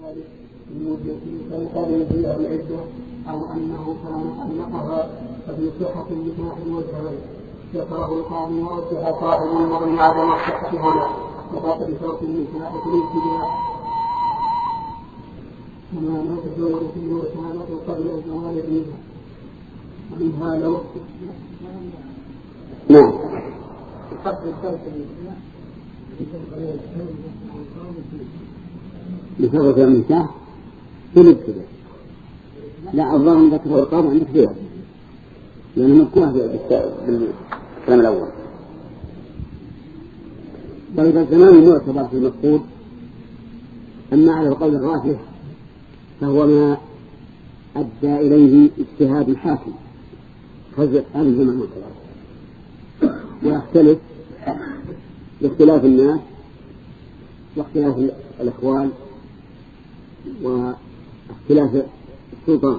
ذلك من مدة تنقضي فيها العدة أو أنه كان طلقها ففي صحة النكاح وجهين ذكره القاضي ورجح صاحب المغني عدم الصحة هنا وفقد شرط النكاح في الابتداء كما لا تزول في الوسالة قبل الزوال منها ومنها لو نعم بفضل النكاح في الابتداء. لا الظاهر ذكره القاضي عندك فيها لأنه مكوه بالكلام الأول. طيب الزمان معتبر في المفقود، أما على القول الراجح فهو ما أدى إليه اجتهاد الحاكم، هذا الزمان معتبر، ويختلف باختلاف الناس واختلاف الأحوال واختلاف السلطان.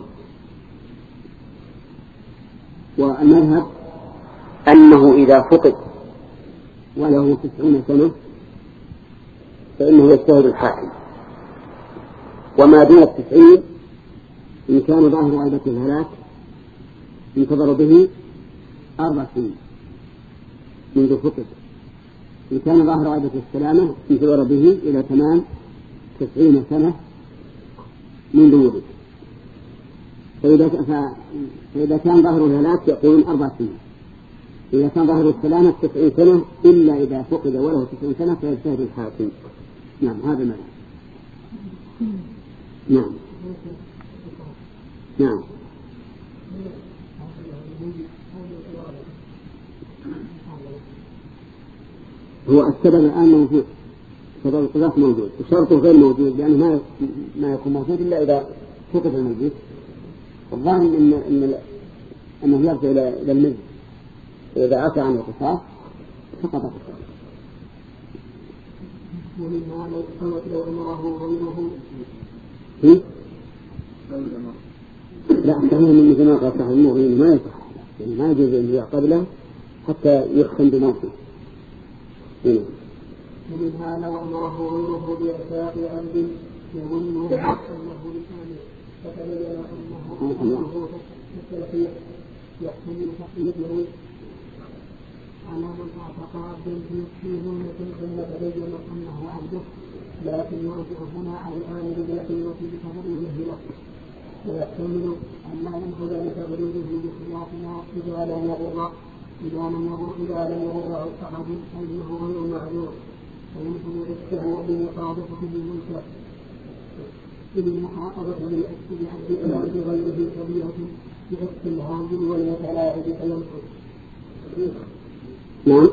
والمذهب أنه إذا فقد وله 90 سنة فإنه يجتهد الحاكم، وما دون 90 إن كان ظاهر عيبة الهلاك ينتظر به 4 سنين منذ فقد، إن كان ظاهر عيبة السلامة ينتظر به إلى تمام 90 سنة منذ ولد. فإذا كان ظاهر الهلاك يقولون 4 سنين، إذا كان ظاهر السلامة 90 سنة، إلا إذا فقد وله 90 سنة فيجتهد الحاكم. نعم هذا معنى. نعم نعم هو السبب الآن موجود، سبب القذاف موجود وشرطه غير موجود، لأنه ما يكون موجود إلا إذا فقد الميت. الظاهر أنه يرجع إلى الميت، إذا عفى عن القصاص فقط القصاص. ومنها لو أمره غيره لا أحسنه من مثل ما قال صاحب المغني ما يصح، يعني ما يجوز أن يقبله حتى يختم بموته. ومنها لو أمره غيره بإعفاء عبد يظن أنه لسانه فتبين أنه التلقيح يحتمل تقليده على من أعتق عبدا في ذمة ثم تبين أنه عبده، لكن يرجع هنا على الآمر بالقيمة بتبريره له، ويحتمل أن لا ينفذ لتبريره بخلاف ما إذا لم يغره أحد فإنه غير معذور وينفذ رزقه بمصادفة المنكر إذ المحافظة بالعكس بعبد غيره كبيرة بعكس الهاجر والمتلاعب فينفذ. نعم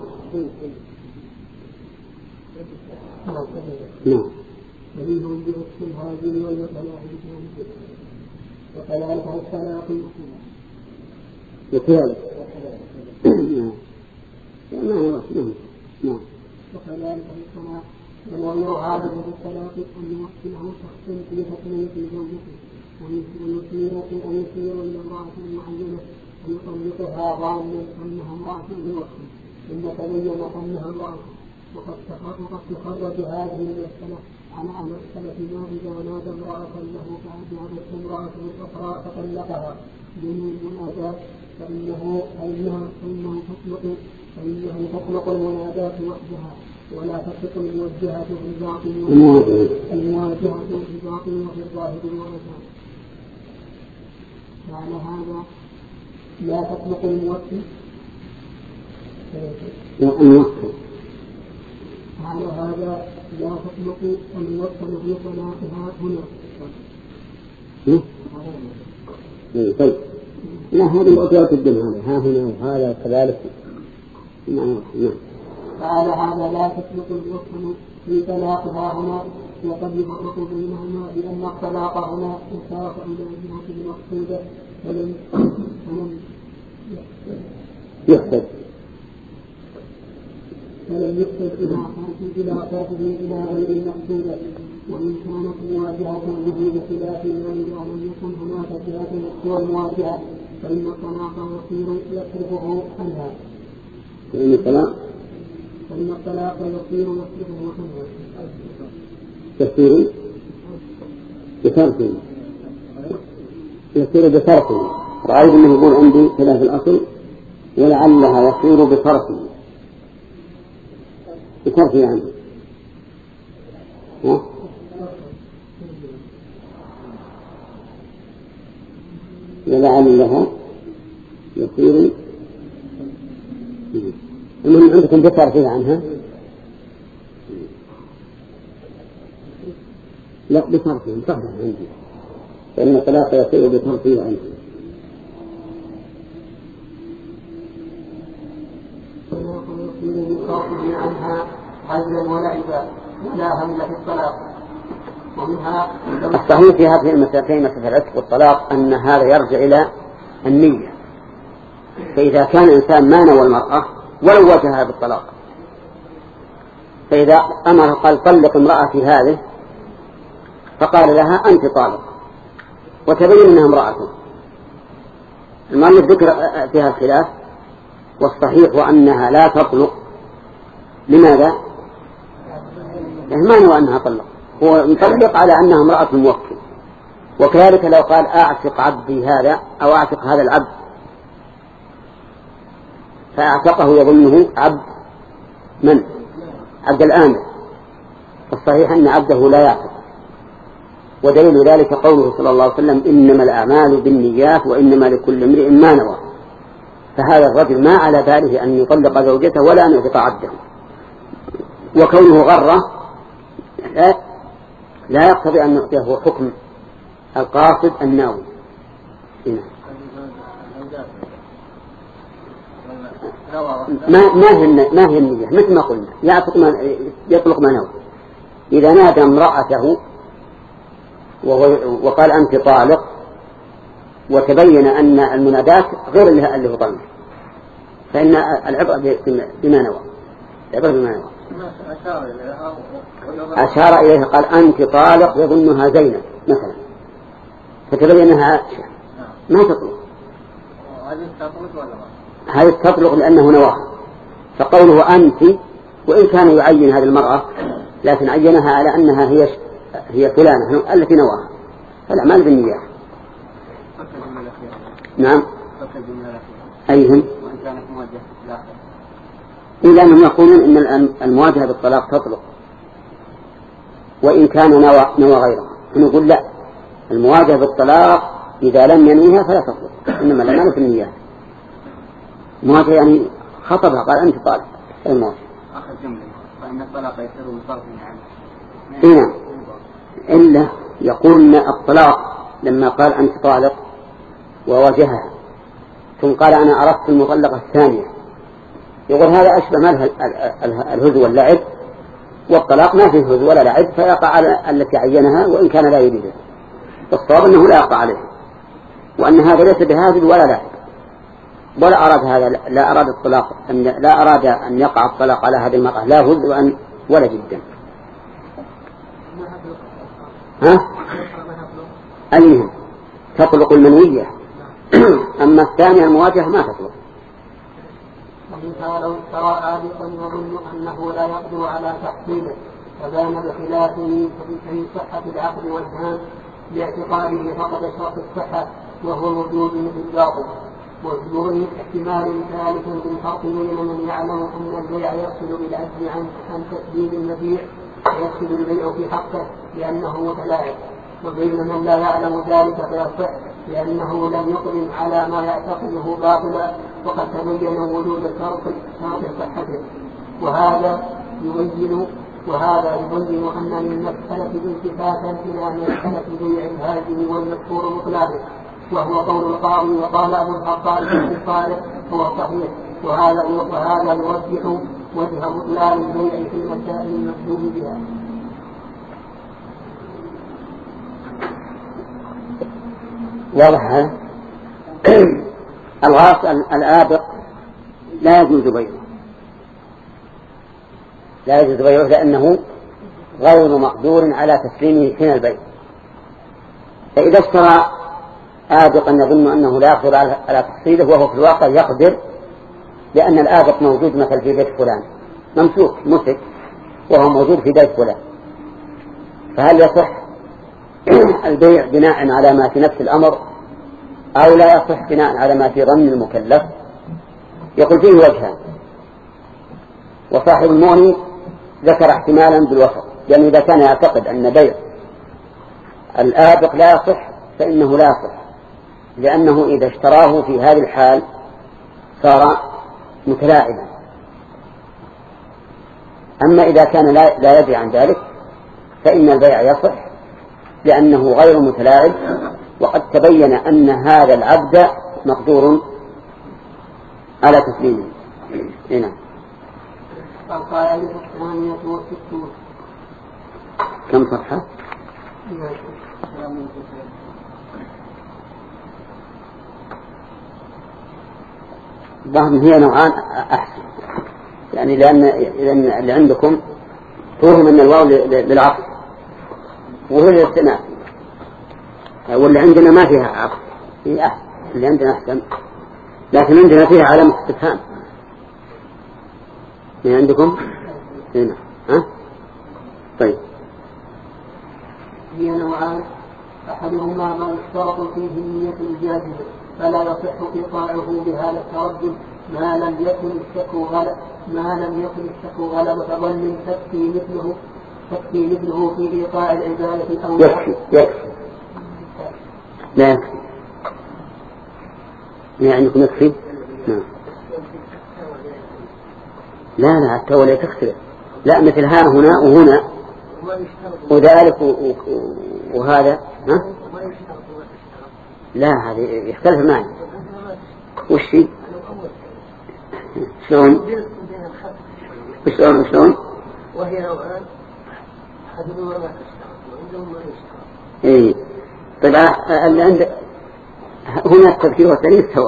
نعم ومنهم بعكس الهاجر والمتلاعب فينفذ، وكذلك الطلاق وكذلك نعم وكذلك الطلاق ولا يعارض بالطلاق أن يوكله شخص في تسمية زوجته ويشير إلى امرأة معينة ويطلقها ظانا أنها امرأة بوحده ثم تبين أنها امرأة. وقد تخرج هذه المسألة على مسألة ما إذا نادى امرأة له فأجابت امرأة أخرى فطلقها بدون مناداة فإنه تطلق المناداة وحدها ولا تطلق الموجهة في الباطن وفي الظاهر والمجال. فعلى هذا لا تطلق الموكل على هذا لا تطلق الموكل في طلاقها هنا. طيب لا هذه الأطلاق الدم ها هنا وهذا كذلك. نعم فعلى هذا لا تطلق الموكل في طلاقها هنا، وقد يفرق بينهما بأن الطلاق هنا يساق إلى جهة المقصودة فلم يحسب إلى طرفه إلى غير المقصودة، وإن كانت مواجهة به بخلاف ما إذا لم يكن هناك جهة سوى المواجهة فإن الطلاق يصرفه عنها. فإن الطلاق يصير يصرفه عنها. تفسير بترك يصير بترك. رأيت أنه يقول عندي خلاف الأصل ولعلها يصير بترك يعني ولعلها يصير. المهم عندكم بترك عنها؟ لا بترك صحيح عندي، فإن الطلاق يصير بترك عنها. يصير عنها حزا ولعبا ولا هم في الطلاق. ومنها الصحيح في هذه المسألتين مسألة العتق والطلاق أن هذا يرجع إلى النية. فإذا كان الإنسان ما نوى المرأة ولو وجهها بالطلاق، فإذا أمر قال طلق امرأتي هذه فقال لها أنت طالق وتبين أنها امرأة، المؤلف ذكر فيها الخلاف، والصحيح أنها لا تطلق. لماذا؟ ما نوى أنها طلق، هو يطلق على أنها امرأة موكل. وكذلك لو قال أعتق عبدي هذا أو أعتق هذا العبد فأعتقه يظنه عبد من؟ عبد الآمر، فالصحيح أن عبده لا يعتق. ودليل ذلك قوله صلى الله عليه وسلم إنما الأعمال بالنيات وإنما لكل امرئ ما نوى. فهذا الرجل ما على باله أن يطلق زوجته ولا أن يعتق عبده، وكونه غره لا يقتضي أن يعطيه حكم القاصد الناوي. ما هي النية مثل ما قلنا يطلق ما نوى. إذا نادى امرأته وقال أنت طالق وتبين أن المنادات غير اللي هو طلق، فإن العبرة بما نوى. أشار إليه قال أنت طالق يظنها زينب مثلا فتبين أنها عائشة ما تطلق. هذه تطلق لأنه نواها. فقوله أنت وإن كان يعين هذه المرأة لكن عينها على أنها هي فلانة التي نواها. فالأعمال بالنيات. نعم أيهم إلا أنهم يقولون إن المواجهة بالطلاق تطلق وإن كان نوى غيرها. نقول لا، المواجهة بالطلاق إذا لم ينويها فلا تطلق، إنما الأعمال في النيات. المواجهة يعني خطبها قال أنت طالق المواجهة. آخر جملة فإن الطلاق يصير بطرف عنه. إلا يقول إن الطلاق لما قال أنت طالق وواجهها ثم قال أنا أردت المطلقة الثانية، يقول هذا أشبه ماله الهزو واللعب، والطلاق ما فيه هزو ولا لعب فيقع على التي عينها وإن كان لا يريده. الصواب أنه لا يقع عليه، وأن هذا ليس بهازل ولا لعب ولا أراد هذا، لا أراد الطلاق لا أراد أن يقع الطلاق على هذه المرأة لا هزو ولا جدا. المهم تطلق المنوية أما الثانية المواجهة ما تطلق. ومنها لو اشترى آبقا يظن أنه لا يقدر على تحصيله فبان بخلافه في صحة العقد والهام باعتقاده فقد شرط الصحة وهو موجود بالباطل. وجود احتمال ثالث بالفرق بين من يعلم أن البيع يقصد بالعجز عن تسديد المبيع ويقصد البيع في حقه لأنه متلاعب، وبين من لا يعلم ذلك فيصح لأنه لم يقدم على ما يعتقده باطلا وقد تبين وجود شرط صحته. وهذا يبين أن للمسألة التفاتا إلى مسألة بيع الهاجم والمذكور مطلقا، وهو قول القاضي وقال أبو الخطاب في الصالح هو صحيح. وهذا يوضح وجه بطلان البيع في المسائل المكتوب بها. واضح. الغاص الآبق لا يجوز بيعه لأنه غير مقدور على تسليمه حين البيع. فإذا اشترى آبقا يظن أنه لا يقدر على تحصيله وهو في الواقع يقدر، لأن الآبق موجود مثل في بيت فلان ممسوك مسك وهو موجود في بيت فلان، فهل يصح البيع بناء على ما في نفس الأمر أو لا يصح بناء على ما في ظن المكلف، يقول فيه وجهان. وصاحب المغني ذكر احتمالا بالوسط، يعني إذا كان يعتقد أن بيع الآبق لا يصح فإنه لا يصح، لأنه إذا اشتراه في هذه الحال صار متلاعبا. أما إذا كان لا يدري عن ذلك فإن البيع يصح لأنه غير متلاعب، وقد تبين أن هذا العبد مقدور على تسليمه. هنا القاعدة 68. كم صفحة؟ ظاهر هي نوعان أحسن، يعني لأن اللي عندكم توهم أن الواو للعقل وهو للاستئناف، واللي عندنا ما فيها عقل، هي أحسن، اللي عندنا أحسن، لكن عندنا فيها علامة استفهام. من عندكم هنا طيب. هي نوعان، أحدهما ما يشترط فيه النية الجازمة فلا يصح إيقاعه بهذا التردد ما لم يكن الشك غلبة ظن تكفي مثله في إيقاع العبادة أو يكفي لا يكفي، يعني يكون يكفي. لا حتى ولا تختلف، لا مثل ها هنا وهنا وذلك وهذا لا هذه يختلف معي. وش شلون وهي نوعان أحدهما ما تشترط وعندهم ما يشترط. إيه طيب اللي عندك هنا التفكير والتأنيث سواء.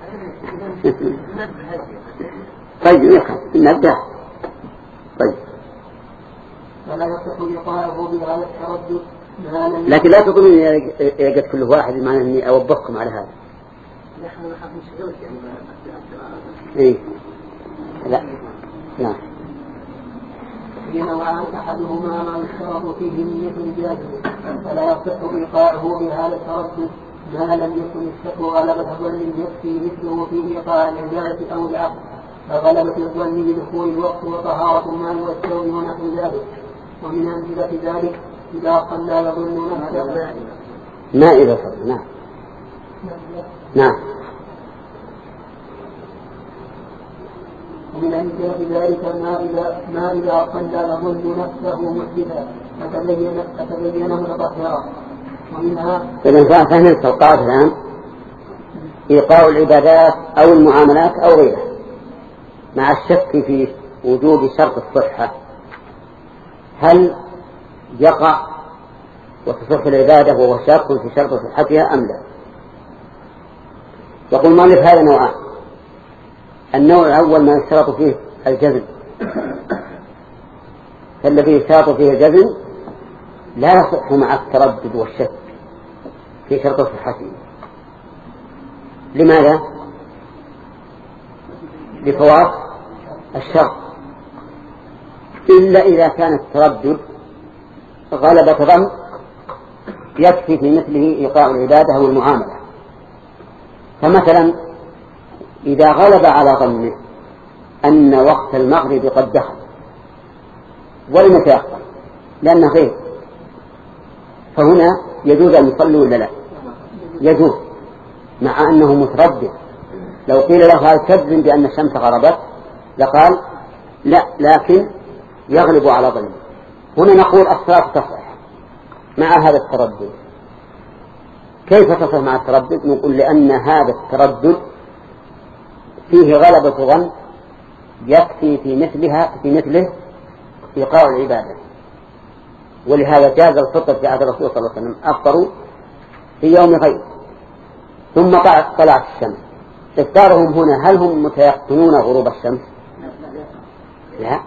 طيب نبدأ. طيب فلا يصح إيقاعه بهذا التردد، لكن لا تقولون يجد كل واحد، معناه أني أوبخكم على هذا. نحن نحب نشغلك يعني إيه لا في نوعان، أحدهما ما يشترط فيه النية الجازمة فلا يصح إيقاعه بهذا التردد ما لم يكن الشك غلبة ظن يكفي مثله في إيقاع العبادة أو العقل، فغلبة الظن بدخول الوقت وطهارة المال والثوب ونحو ذلك. ومن أمثلة ذلك إذا صلى يظن نفسه ما إذا صلى نعم. ومن أمثلة ذلك ما إذا صلى يظن نفسه محدثا فتبين متطهرا. ومنها إذا فهمت القاعدة الآن إيقاع العبادات أو المعاملات أو غيرها مع الشك في وجود شرط الصحة، هل يقع وتصح العبادة وهو شاك في شرط صحتها أم لا؟ يقول مالك هذا نوعان. النوع الأول ما يشترط فيه الجزم، فالذي يشترط فيه الجزم لا يصح مع التردد والشك في شرط صحته. لماذا؟ لفوات الشرط، إلا إذا كان التردد غلبة ظن يكفي في مثله إيقاع العبادة أو المعاملة. فمثلا إذا غلب على ظنه أن وقت المغرب قد دخل ولم يتيقن لأنه غير، فهنا يجوز أن يصلي ولا لا؟ يجوز، مع أنه متردد. لو قيل له هل تجزم بأن الشمس غربت لقال لا، لكن يغلب على ظنه. هنا نقول الصلاة تصح مع هذا التردد. كيف تصح مع التردد؟ نقول لأن هذا التردد فيه غلبة ظن يكفي في مثله إيقاع العبادة. ولهذا جاز الفطر في عهد الرسول صلى الله عليه وسلم، أفطروا في يوم غيب ثم طلعت الشمس. إفطارهم هنا هل هم متيقنون غروب الشمس؟ لا،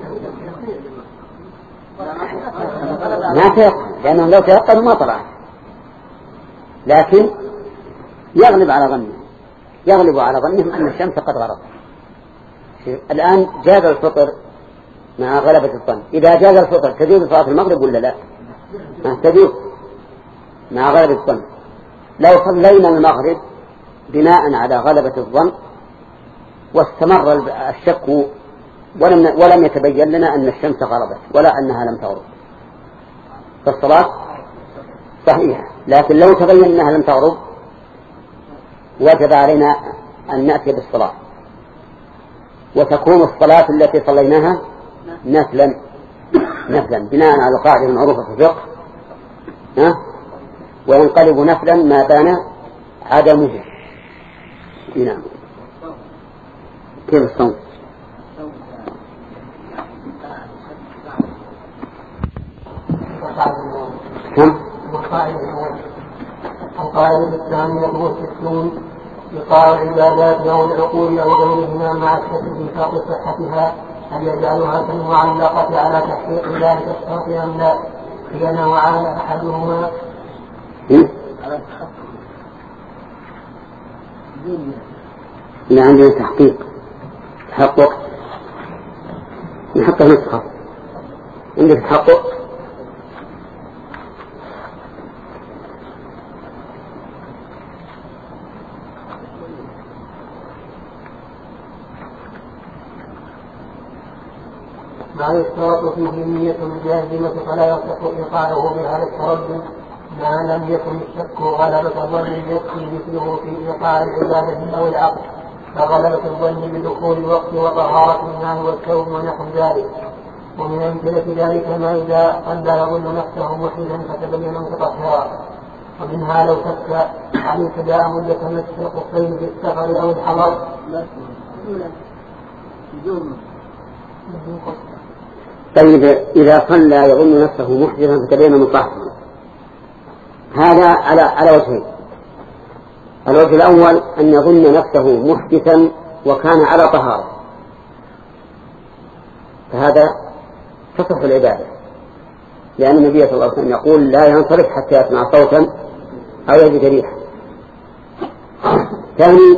ما تيقن، لأنهم لو تيقنوا ما طلعت، لكن يغلب على ظنهم أن الشمس قد غربت. الآن جاز الفطر مع غلبة الظن. إذا جاز الفطر تجوز صلاة المغرب ولا لا؟ تجوز، مع غلبة الظن. لو صلينا المغرب بناء على غلبة الظن واستمر الشك ولم يتبين لنا أن الشمس غربت ولا أنها لم تغرب فالصلاة صحيحة، لكن لو تبين أنها لم تغرب وجب علينا أن نأتي بالصلاة وتكون الصلاة التي صليناها نفلا بناء على قاعدة معروفة في الفقه وينقلب نفلا ما بان عدمه. نعم. كيف الصوم؟ كم؟ القاعدة الثانية هو التسليم إيقاع العبادات أو العقول أو غيرهما مع الشك في فرق صحتها، هل يجعلها كالمعلقة على تحقيق ذلك الشرط أم لا؟ هي نوعان أحدهما لا عندنا تحقق نحطه نسخة عندك تحقق ما يشترط فيه النية الجازمة فلا يصح إيقاعه بهذا التردد ما لم يكن الشك غلبة الظن يكفي مثله في إيقاع العبادة أو العقل كغلبة الظن بدخول الوقت وطهارة الماء والثوب ونحو ذلك. ومن أمثلة ذلك ما إذا قد لا يظن نفسه محرما فتبين متطهرا، ومنها لو شك عن ابتداء مدة مسح الخفين في السفر أو الحضر. طيب إذا صلى يظن نفسه محدثا فتبين مطهرا، هذا على وجهين. الوجه الأول أن يظن نفسه محدثا وكان على طهارة، فهذا تصح العبادة، لأن النبي صلى الله عليه وسلم يقول لا ينصرف حتى يسمع صوتا أو يجد ريحا. ثاني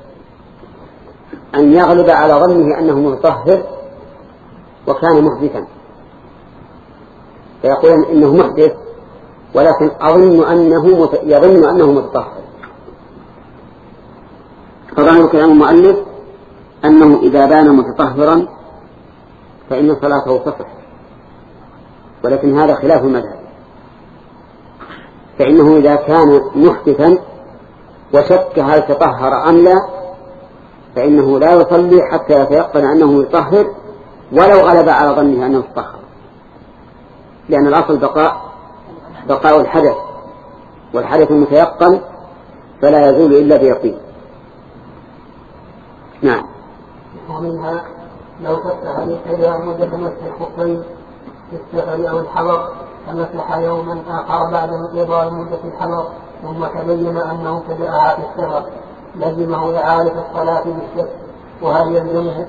أن يغلب على ظنه أنه مطهر وكان محدثا، فيقول إنه محدث ولكن يظن أنه متطهر. فظاهر كلام المؤلف أنه إذا بان متطهرا فإن صلاته تصح، ولكن هذا خلاف المذهب، فإنه إذا كان محدثا وشك هل تطهر أم لا فإنه لا يصلي حتى يتيقن أنه يطهر ولو غلب على ظنه أنه تطهر، لأن الأصل بقاء الحدث، والحدث المتيقن فلا يزول إلا بيقين. نعم. ومنها لو فتح الابتداء مدة مسح الخفين في السفر أو الحضر فمسح يوما آخر بعد انقضاء مدة الحضر ثم تبين أنه ابتدأها في السفر لزمه إعادة الصلاة بالشك، وهل يلزمه؟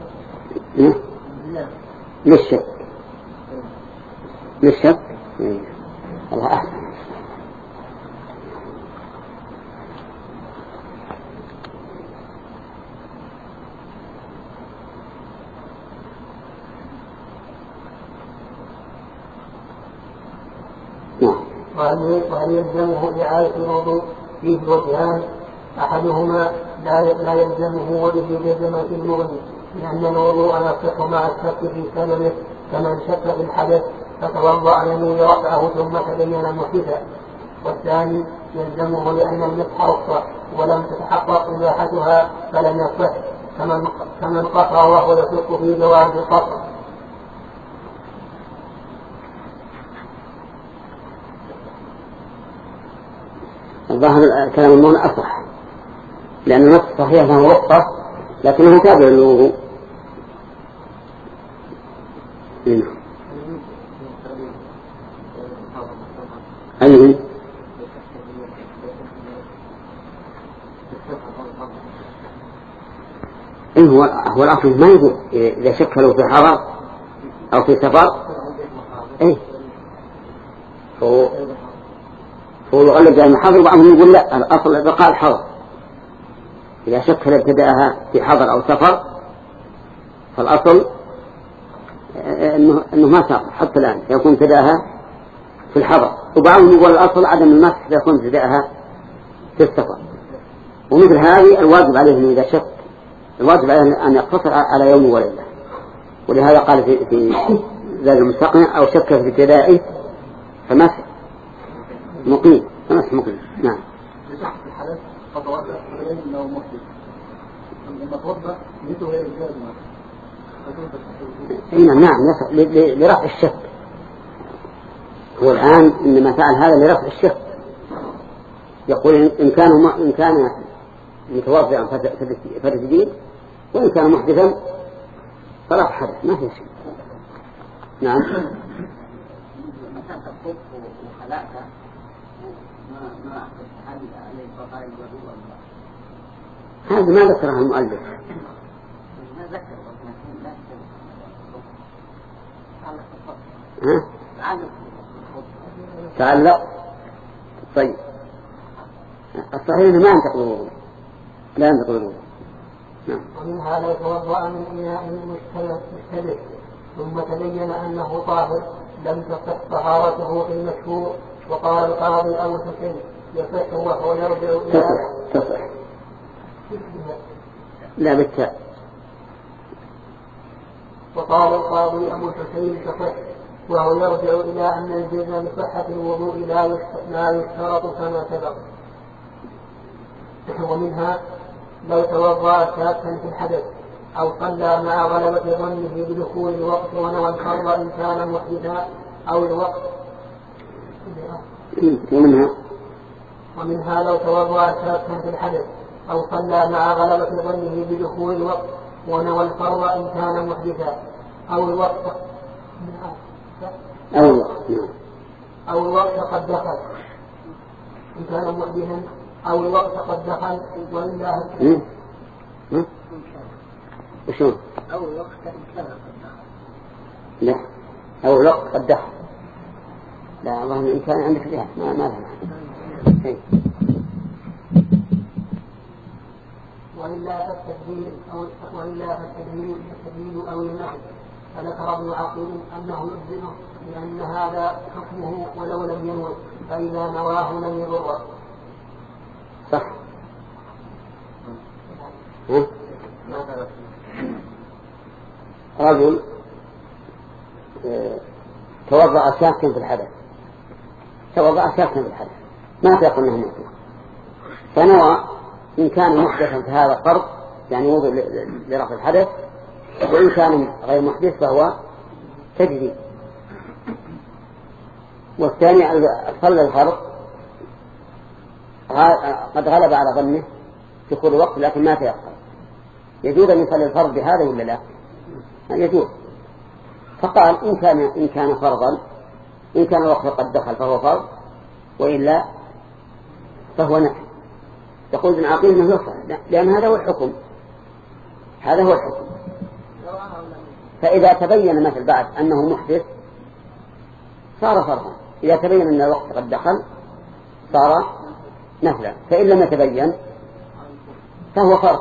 للشك الله أحسن. وهل يلزمه إعادة الوضوء؟ فيه وجهان، أحدهما لا يلزمه وجه جزمة المغني، لأن الوضوء يصح مع الشك في سببه كمن شك في الحدث فتوضأ ينوي رفعه ثم تبين محدثا. والثاني يلزمه لأن المسح رخصة ولم تتحقق إباحتها فلم يصح كمن قطع وهو يشك في جواز القطع. الظاهر كلام المؤمن أصح، لأن النص صحيح له رخصة لكنه تابع للوضوء. أيه هو الأصل ما يقول إذا شكلوا في حضر أو في سفر هو يغلب على المحاضر، وبعضهم يقول لا الأصل بقاء الحضر. إذا شكل ابتداءها في حضر أو سفر فالأصل أنه ما سافر حتى الآن يكون ابتداءها في الحضر. وبعضهم يقول الأصل عدم المسح إذا كنت بدأها في السفر. ومثل هذه الواجب عليه أنه إذا شك الواجب عليه أن يقتصر على يوم وليلة. ولهذا قال في زاد المستقنع أو شك في ابتدائه فمسح مقيم. فمسح مقيم. نعم. لشخص الحدث فتوضأ فلين أنه محدث لما توضأ نيته هي الجازمة. نعم لرفع الشك. هو الآن إنما فعل هذا لرفع الشك. يقول إن كان متوضئا فلتجديد وإن كان محدثا فلا حدث ما في شيء. نعم. هذا ما ذكره المؤلف. تعلق. طيب الصحيح ما ينتقل الوضوء لا ينتقل الوضوء. نعم. ومنها لو توضأ من إناء مشتبه ثم تبين أنه طاهر لم تصح طهارته في المشهور. وقال القاضي أبو الحسين يصح وهو يرجع إلى تصح لا بالتاء. وقال القاضي أبو الحسين تصح وهو يرجع إلى أن الجزم بصحة الوضوء لا يشترط كما سبق. ومنها لو توضأ شاكا في الحدث أو صلى مع غلبة ظنه بدخول الوقت ونوى الفرض إن كان محدثا أو الوقت. ومنها لو توضأ شاكا في الحدث أو صلى مع غلبة ظنه بدخول الوقت ونوى الفرض إن كان محدثا أو الوقت قد دخل إن كان محدثا أو الوقت قد دخل وإلا وشون أو الوقت إن كان قد دخل. لا أو الوقت قد دخل. لا اللهم إن كان عندك فيها ما لها. وإلا فالتدليل أو النحو. فذكر ابن عقيل أنه يجزئه لأن هذا حكمه ولو لم ينوي فإذا نواه لم يضره. صح. رجل توضأ شاكا في الحدث ما تقول انه محدث فنوى إن كان محدثا فهذا فرض يعني وضوء لرفع الحدث وإن كان غير محدث فهو تجديد. والثاني صلى الفرض قد غلب على ظنه في كل وقت لكن ما تيقن. يجوز أن يصلي الفرض بهذا ولا لا؟ يجوز. فقال إن كان فرضا إن كان الوقت قد دخل فهو فرض وإلا فهو نفل. يقول ابن عقيل انه يصح لأن هذا هو الحكم. فإذا تبين مثل بعد أنه محدث صار فرضا. إذا تبين أن الوقت قد دخل صار نفلا. فإن لم يتبين فهو فرض.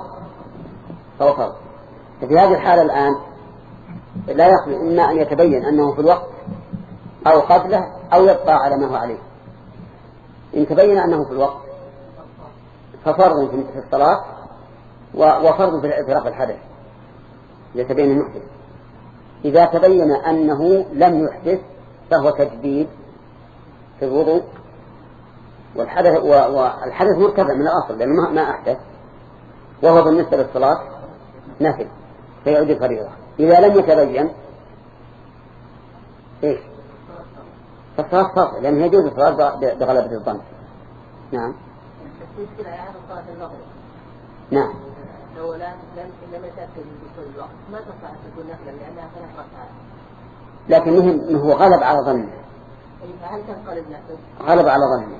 ففي هذه الحالة الآن لا يخلو إما أن يتبين أنه في الوقت أو قبله أو يبقى على ما هو عليه. إن تبين أنه في الوقت ففرض في الصلاة وفرض في رفع الحدث إذا تبين المحدث. إذا تبين أنه لم يحدث فهو تجديد في الوضوء والحدث مرتفع من الأصل لأنه ما أحدث وهو بالنسبة للصلاة نفل فيعود الفريضة. إذا لم يتبين إيش فالصلاة فرض لأنه يجوز الصلاة بغلبة الظن. نعم. نعم. لو لم يتأكد بكل الوقت ما تصح أن تكون نفلا لأنها 3 ركعات. لكن مهم هو غلب على ظنه. هل تنقلب نفسه؟ غلب على ظنه.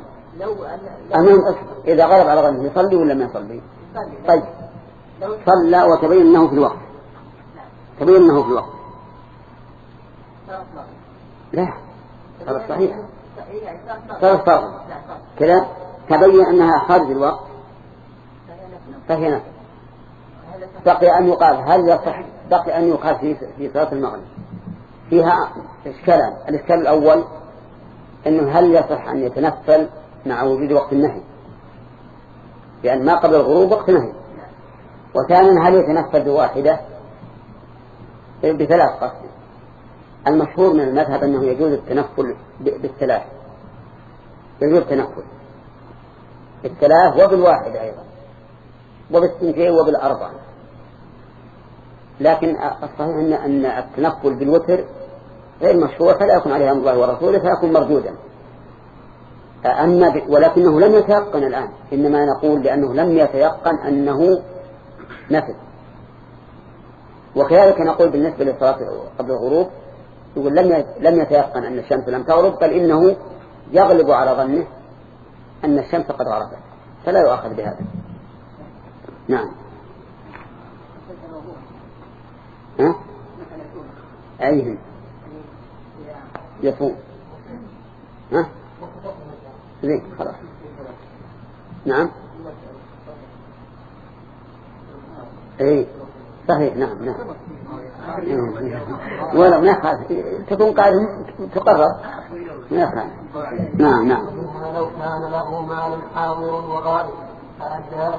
إذا غلب على ظنه يصلي ولا ما يصلي؟ طيب صلى وتبين أنه في الوقت. تبين أنه في الوقت. لا هذا صحيح. صار فرض كذا تبين أنها خارج الوقت فهي نفس. بقي أن يقال هل يصح بقي أن يقال في صلاة المغرب فيها إشكالان. الإشكال الأول أنه هل يصح أن يتنفل مع وجود وقت النهي، لأن ما قبل الغروب وقت نهي. وثانيا هل يتنفل بواحدة بثلاث قسم. المشهور من المذهب أنه يجوز التنفل بالثلاث، يجوز التنفل بالثلاث وبالواحدة أيضا وبالثنتين وبالأربع. لكن الصحيح أن التنفل بالوتر غير مشروع، فلا يكون عليه أمر الله ورسوله، فيكون مردودا. ولكنه لم يتيقن الآن، إنما نقول لأنه لم يتيقن أنه نفل. وكذلك نقول بالنسبة للصلاة قبل الغروب، يقول لم يتيقن أن الشمس لم تغرب، بل إنه يغلب على ظنه أن الشمس قد غربت، فلا يؤخذ بهذا. نعم. ها؟ أيهم يصوم. ها؟ زين خلاص. نعم. اي صحيح. نعم. ولا ما يخالف تكون قاعدة تقرب ما يخالف. نعم. لو كان له مال حاضر وغائب فأدى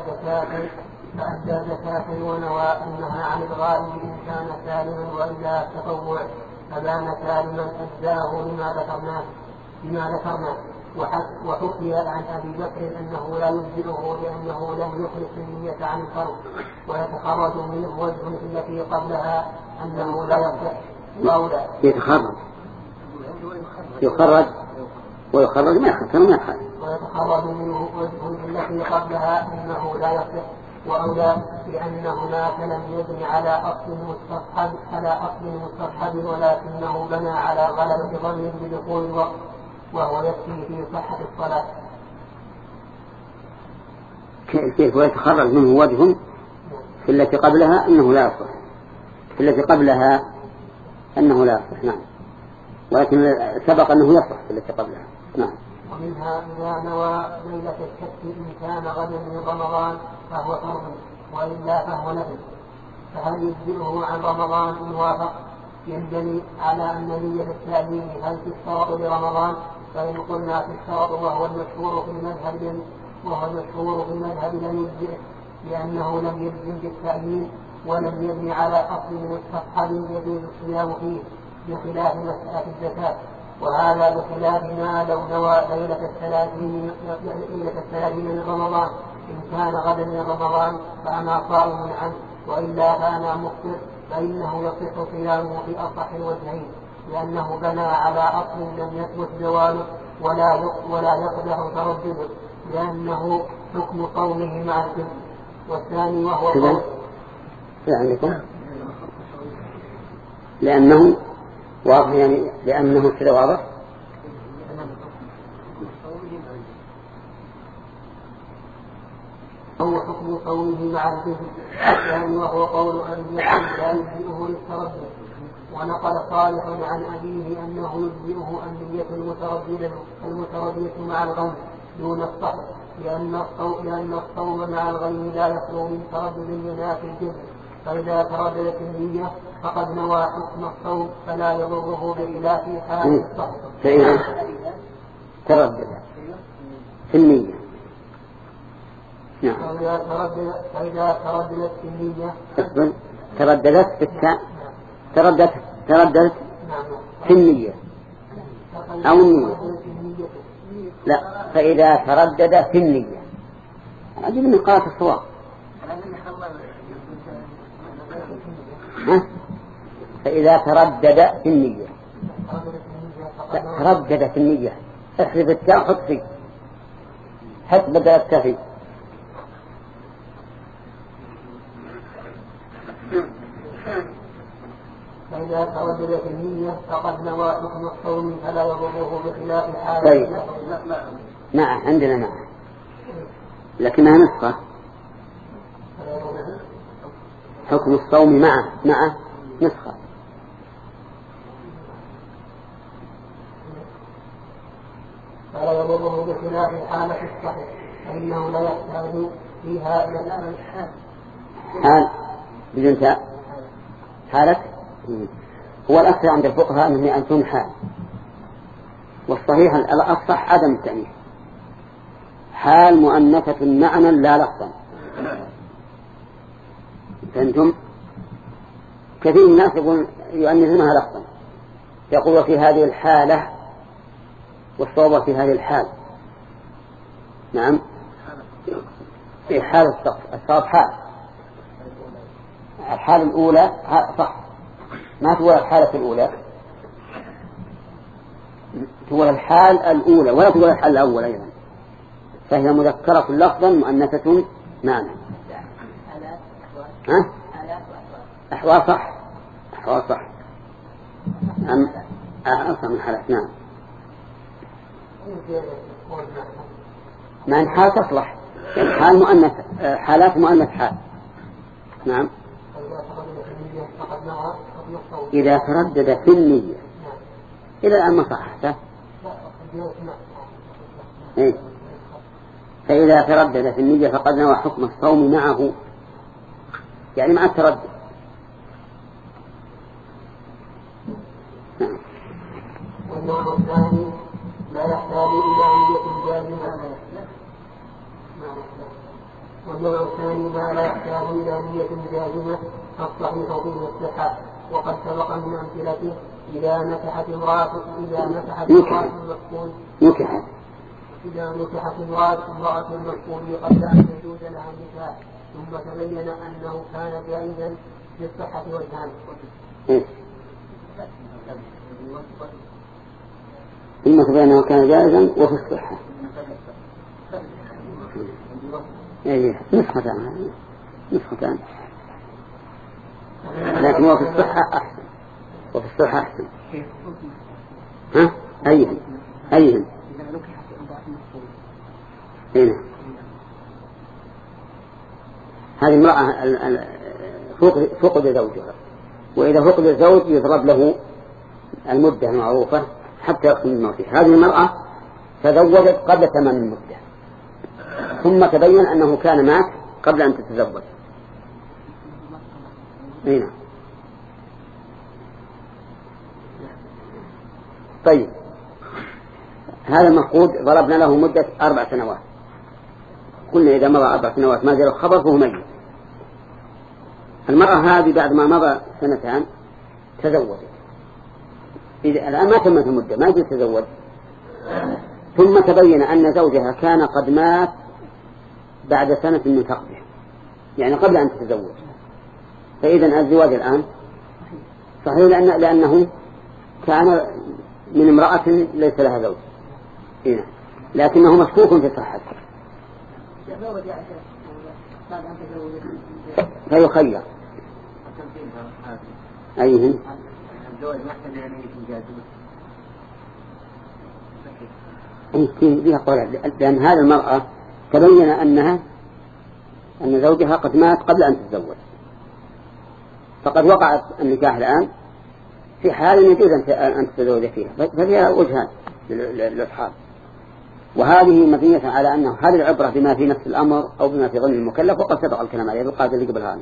زكاة ونوى أنها عن الغائب إن كان سالما وإلا تطوع فبان سالما أداه لما ذكرنا. وحكي عن أبي بكر أنه لا يجزئه لأنه لم يخلص النية عن الفرض، ويتخرج منه وجه التي قبلها أنه لا يصح وأولى. يخرج ويخرج ما يخرج. ويتخرج منه وجه التي قبلها أنه لا يصح وأولى، لأن هناك لم يبني على أصل مستصحب ولكنه بنى على غلبة ظن بدخول الوقت، وهو يكفي في صحة الصلاة. كيف ويتخرج منه وجه في التي قبلها أنه لا يصح، في التي قبلها أنه لا يصح. نعم. ولكن سبق أنه يصح في التي قبلها. نعم. ومنها إذا نوى ليلة الشك إن كان غدا من رمضان فهو فرض وإلا فهو نفل، فهل يجزئه عن رمضان إن وافق؟ ينبني على أن نية التأمين هل تشترط لرمضان؟ فإن قلنا تشترط وهو المشهور في المذهب لم يجزئه، لأنه لم يلزم بالتأمين ولم يبني على أصل مستصحب يجوز الصيام فيه، بخلاف مسألة الزكاة. وهذا بخلاف ما لو نوى ليلة 30 من رمضان إن كان غدا من رمضان فأنا صائم عنه، وإلا فأنا مفطر، فإنه يصح صيامه في أصح الوجهين، لأنه بنى على أصل لم يثبت زواله ولا يقدح تردده، لأنه حكم صومه مع الكذب. والثاني وهو قول لأنه واضح، يعني لأنه كذا واضح. هو حكم صومه مع الكذب. يعني وهو قول أن يكون لا يجزئه للتردد. ونقل صالح عن أبيه أنه يجزئه النية المترددة مع الغم دون الصحر، لأن الصوم مع الغم لا يخلو من تردد ينافي الجزم، فإذا ترددت النية فقد نوى حكم الصوم فلا يضره بخلاف حال الصحر. فإذا تردد في النية. نعم. فإذا ترددت في النية ترددت في التاء ترددت في النية أو النية. لا، فإذا تردد في النية أجل من قراءة الصواب. فإذا تردد في النية تردد في النية احذف التاء حط فيه حط بدل التاء. فإذا تردد في النية فقد نوى حكم الصوم فلا يضره بخلاف حال. طيب. نعم عندنا نعم، لكنها نسخة حكم الصوم مع نسخة. فلا يضره بخلاف حالة الصحيح، فإنه لا يحتاج فيها إلى الأمل. حال بدون حالة هو الأكثر عند الفقهاء أنه أن تكون حال، والصحيح الأصح عدم التأنيث، حال مؤنثة معنى لا لفظا. فأنتم كثير الناس يؤنثونها لفظا، يقول في هذه الحالة، والصواب في هذه الحال. نعم، في حال الصواب حال الحالة الأولى صح، ما تقول الحالة الأولى، تقول الحال الأولى ولا تقول الحال الأول أيضا، فهي مذكرة لفظا مؤنثة معنى. ها؟ أحوال صح، أحوال صح، أصح من حالات. نعم، مع أن حال تصلح، يعني حال مؤنث، حالات مؤنث حال. نعم، إذا تردد في النية إلى الآن ما صحته. إيه؟ فإذا تردد في النية فقد نوى حكم الصوم معه، يعني مع التردد. نعم. والنوع الثاني لا يحتاج إلى نية جازمة. والنوع الثاني ما لا يحتاج إلى نية جازمة، الصحيح فيه الصحة، وقد سبق من أمثلته إذا نكحت امرأة المسؤول قبل أن يجوز لها النكاح، ثم تبين أنه كان جائزا للصحة والجهل. ثم تبين أنه كان جائزا وفي الصحة. نسختان، لكن هو في الصحة أحسن، وفي الصحة أحسن. ها؟ أيهم هنا هذه امرأة فقد زوجها، وإذا فقد الزوج يضرب له المدة المعروفة حتى يقسم الموت. هذه المرأة تزوجت قبل تمام المدة، ثم تبين أنه كان مات قبل أن تتزوج. هنا طيب، هذا المفقود ضربنا له مدة 4 سنوات، قلنا إذا مضى 4 سنوات ما جاء له خبر فهو ميت. المرأة هذه بعد ما مضى 2 سنين تزوجت، إذا الآن ما تمت المدة ما جاء تزوج، ثم تبين أن زوجها كان قد مات بعد 1 سنة من فقده، يعني قبل أن تتزوج. فإذا الزواج الآن صحيح لأنه كان من امرأة ليس لها زوج، هنا لكنه مشكوك في صحته، فيخير. أيهن؟ لأن هذه المرأة تبين أن زوجها قد مات قبل أن تتزوج، فقد وقعت النكاح الآن في حال يجوز أن تتزوج فيها، ففيها وجهان للأصحاب. وهذه مبنية على أنه هذه العبرة بما في نفس الأمر أو بما في ظن المكلف، وقد سبق الكلام عليه بالقاعدة اللي قبل هذه.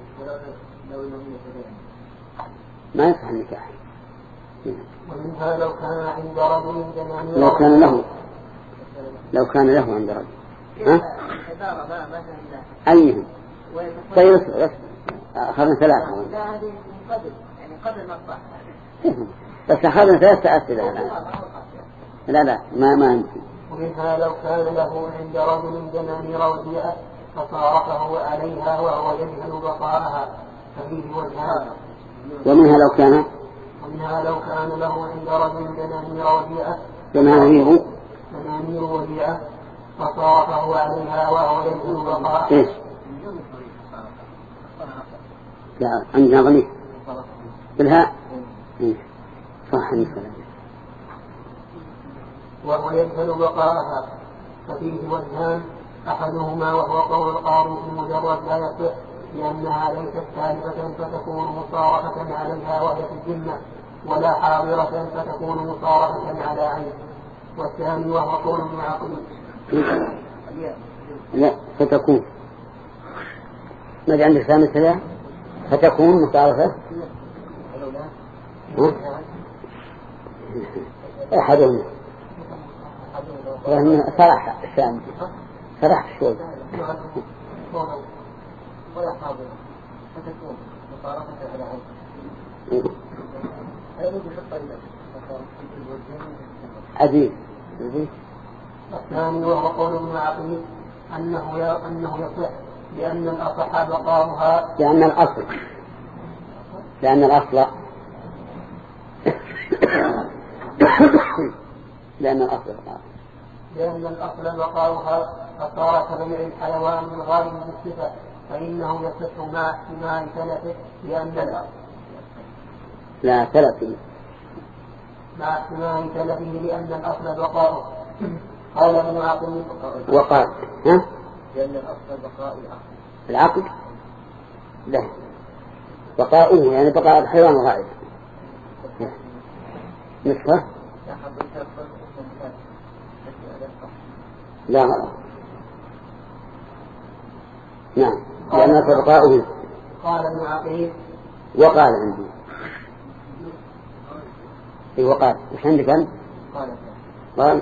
ما يصح النكاح. ومنها لو كان عند رجل جنان، لو كان له عند رجل. أيهم؟ طيب أخذنا 3. يعني قبل ما صح. بس أخذنا 3 أسئلة الآن. لا ما يمكن. ومنها لو كان له عند رجل جنان وديئة فصارفه عليها وهو يجهل بقاءها، ففيه وجهان. ومنها لو كان له عند رجل جنانير وديئة فصارفه عليها وهو يجهل بقاءها. إيش؟ لا عندنا ضمير بالهاء. صح مثلا. وهو يجهل بقاءها، ففيه وجهان، أحدهما وهو قول القاضي في المجرد لا يصح لأنها ليست ثالثة فتكون مصارفة عليها وهي في الذمة، ولا حاضرة فتكون مصارفة على عين. والثاني وهو قول ابن عقيل. لا فتكون ماذا عندك ثاني ثلاثة فتكون مصارفة أحدهما وأنه صرح الشام صرح شوي ولا حاضر فتكون مصارفة على عين عزيز. الثاني وهو قول ابن عقيل أنه يصح لأن الأصح بقاؤها لأن الأصل بقاؤها فصار كبيع الحيوان الغالب بالصفة فإنه يصح مع احتمال تلفه لأن الأصل لا تلفه مع احتمال تلفه لأن الأصل بقاؤه. قال ابن عقيل وقال لأن الأصل بقاء العقل لا بقاؤه يعني بقاء الحيوان الغائب نصفه لا غلط نعم لأن بقاؤه. قال ابن عقيل وقال عندي وقال وش عندك أنت؟ قال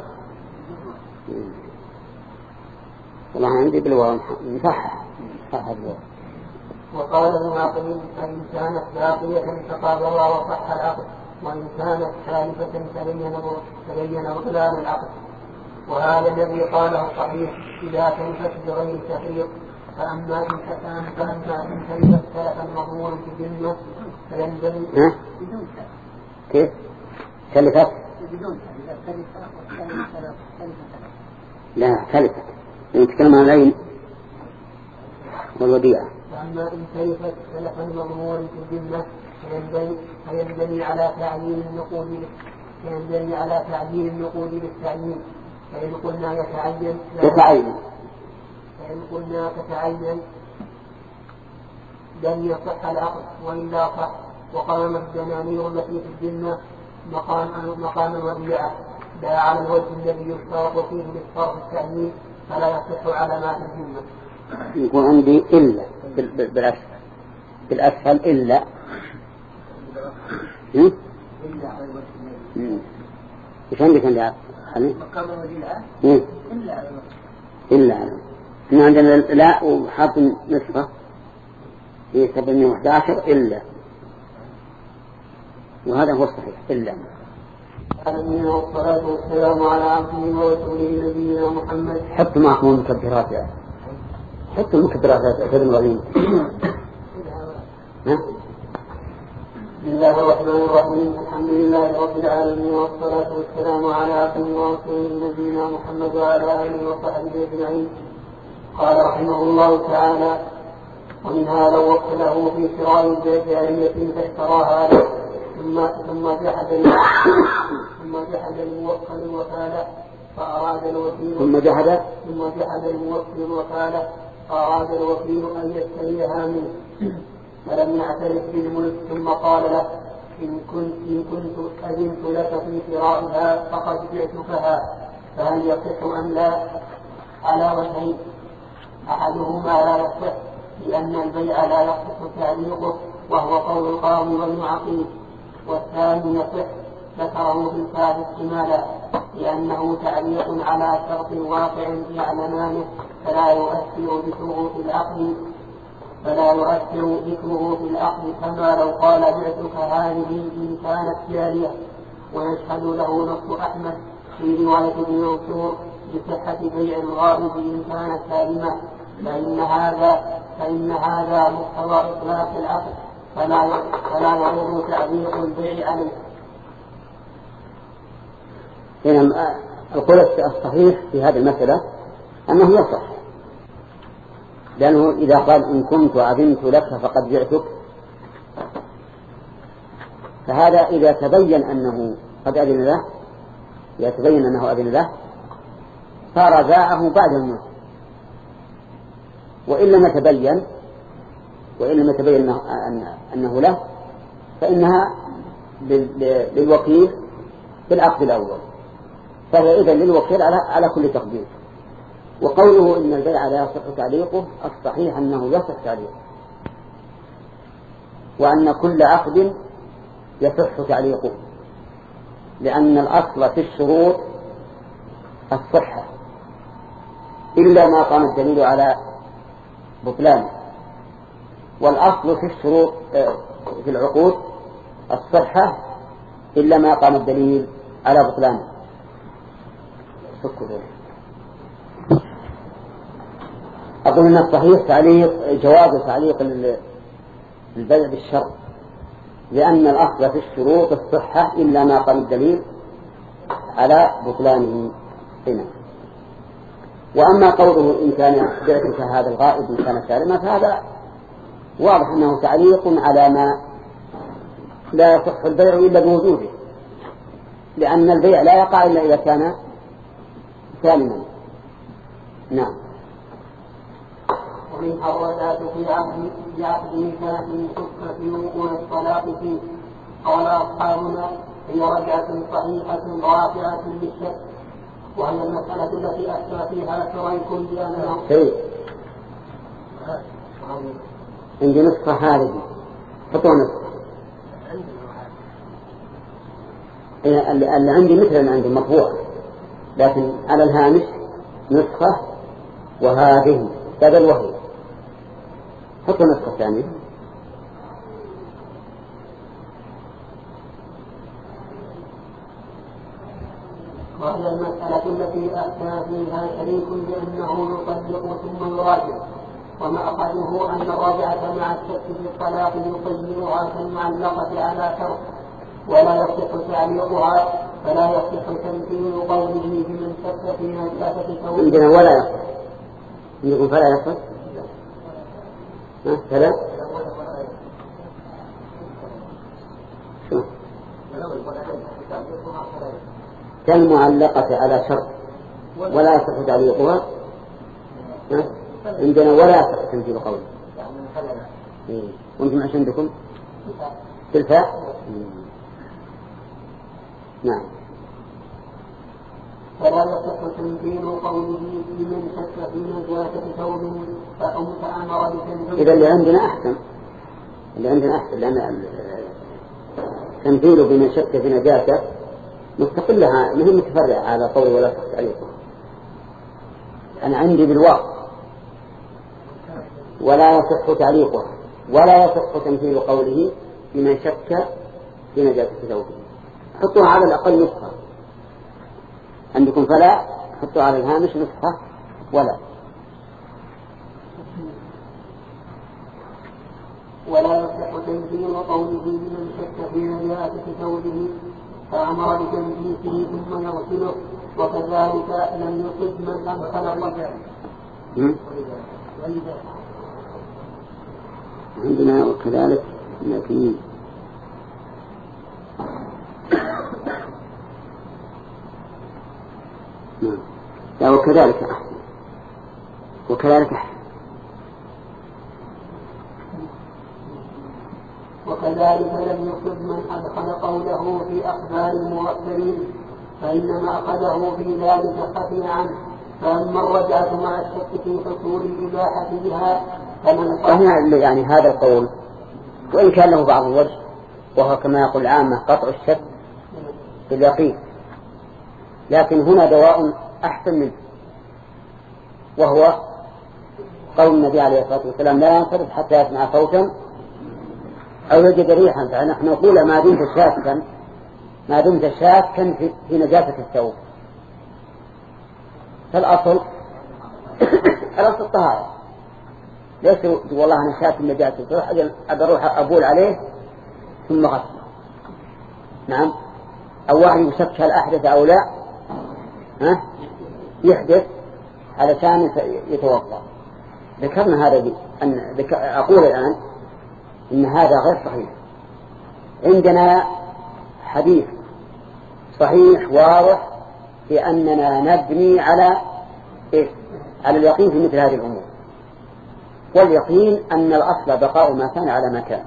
والله عندي بالواو صح بالواو. وقال ابن عقيل فإن كانت باقية تقابلها وصح العقد وإن كانت ثالثة تبين بطلان العقد. وهذا الذي قاله الصحيح إذا تلفت بغير تفريق. فأما إن تلفت تلفا مضمون في الذمة فينبغي كيف تلفت؟ لا تلفت نتكلم عن العين والوديعة. فأما إن تلفت تلفا مضمون في الذمة فينبغي على تعيين النقود للتعيين. فإن قلنا تتعين لم يصح العقد وإلا صح وقام الدنانير التي في الذمة مقام الوديعة لا على الوجه الذي يشترط فيه للصرف التعيين فلا يصح على ما في الذمة. يكون عندي إلا بالأسهل إلا إيش عندك عندي مقام الوديعة إلا إحنا عندنا لا وحاط نصفه في 711 إلا وهذا هو الصحيح إلا. والصلاة والسلام على عبده ورسوله نبينا محمد. حط معكم المكبرات يا حط المكبرات يا سيدنا الغريب. بسم الله الرحمن الرحيم الحمد لله رب العالمين والصلاة والسلام على عبده ورسوله نبينا محمد وعلى آله وصحبه أجمعين. قال رحمه الله تعالى ومن هذا وكله في شراء جارية فاشتراها له ثم جحد الموكل الوكالة فأراد الوكيل فأراد الوكيل أن يشتريها منه فلم يعترف بالملك ثم قال له إن كنت أذنت لك في شرائها فقد بعتكها فهل يصح أم لا؟ على وجهين أحدهما لا يصح لأن البيع لا يصح تعليقه وهو قول القاضي وابن عقيل والثاني يصح ذكره بالفاظ احتمالا لأنه تعليق على شرط واقع يعلمانه فلا يؤثر ذكره في العقد كما لو قال بعتك هذه إن كانت جارية. ويشهد له نص أحمد في رواية ابن منصور بصحة بيع الغائب إن كانت سالمة فإن هذا مقتضى إطلاق العقد فلا يعود تعليق البيع عليه. هنا القول الصحيح في هذه المسألة أنه يصح لأنه إذا قال إن كنت أذنت لك فقد بعتك فهذا إذا تبين أنه قد أذن له صار باعه بعد الموت وإن لم يتبين أنه له فإنها للوكيل في العقد الأول فهي إذن للوكيل على كل تقدير. وقوله إن البيع لا يصح تعليقه الصحيح أنه يصح تعليقه وأن كل عقد يصح تعليقه لأن الأصل في الشروط الصحة إلا ما قام الدليل على بطلانه. والأصل في الشروط في العقود الصحة إلا ما قام الدليل على بطلانه. أقول أن الصحيح جواز تعليق البيع بالشرط، لأن الأصل في الشروط الصحة إلا ما قام الدليل على بطلانه هنا. وأما قوله إن كان بعتك هذا الغائب إن كان سالما، فهذا واضح أنه تعليق على ما لا يصح البيع إلا بوجوده، لأن البيع لا يقع إلا إذا كان سالما. نعم. ومن الرجعة في عقد نكاح شك في وقوع الطلاق فيه. قال أصحابنا هي رجعة صحيحة رافعة للشك، وهي المسألة التي أفتى فيها شريك بأنه عندي نسخة هذه، حطوا نسخة اللي عندي مثل اللي عندي مطبوع، لكن على الهامش نسخة وهذه بدل وهي. حطوا نسخة ثانية. وهي المسألة التي أفتى فيها شريك بأنه يطلق ثم يراجع، ومأخذه أن الرجعة مع الشك في الطلاق يصيرها كالمعلقة على شرط، ولا يصح تعليقها، فلا يصح تمثيل قوله بمن شك في نجاسة ثوبه. عندنا ولا يصح، يقول فلا يصح. فلا شو كالمعلقة على شرط ولا يصح تعليقها. عندنا ولا يصح تمثيل قوله. وانتم ايش عندكم؟ تلفاء. نعم. فلا يصح تمثيل قوله لمن شك في نجاسة ثوبه فأمر بتمثيل. إذا اللي عندنا أحسن، لأن تمثيله بمن شك في نجاسة مستقلها مهم متفرع على قول ولا يصح تعليقه. أنا عندي بالواقع ولا يصح تعليقه ولا يصح تمثيل قوله بمن شك في نجاسة ثوبه. حطوها على الأقل نسخة عندكم، فلا حطوا على الهامش نسخة ولا يصح تمثيل قوله بمن شك في نجاسة ثوبه فأمر بتنجيسه ثم يغسله، وكذلك لم يصب من أدخل الرجع. عندنا وكذلك لكن لا وكذلك أحسن وكذلك لم يصب من أدخل قوله في أخبار المغفرين، فإنما أخذه في ذلك خفي عنه. فأما الرجعة مع الشك في حصول الإباحة بها فهنا يعني هذا القول وإن كان له بعض الوجه، وهو كما يقول العامة قطع الشك باليقين، لكن هنا دواء أحسن منه، وهو قول النبي عليه الصلاة والسلام لا ينصرف حتى يسمع صوتا أو يجد ريحا. فنحن نقول ما دمت شاكا في نجاسة الثوب، فالأصل الطهارة. ليس والله أنا شاك في نجاسة الثوب أروح أبول عليه ثم غسل. نعم. أو واحد يشك هل أحدث أو لا، يحدث علشان يتوضأ. ذكرنا هذا أقول الآن إن هذا غير صحيح. عندنا حديث صحيح واضح في أننا نبني على اليقين في مثل هذه الأمور، واليقين أن الأصل بقاء ما كان على ما كان.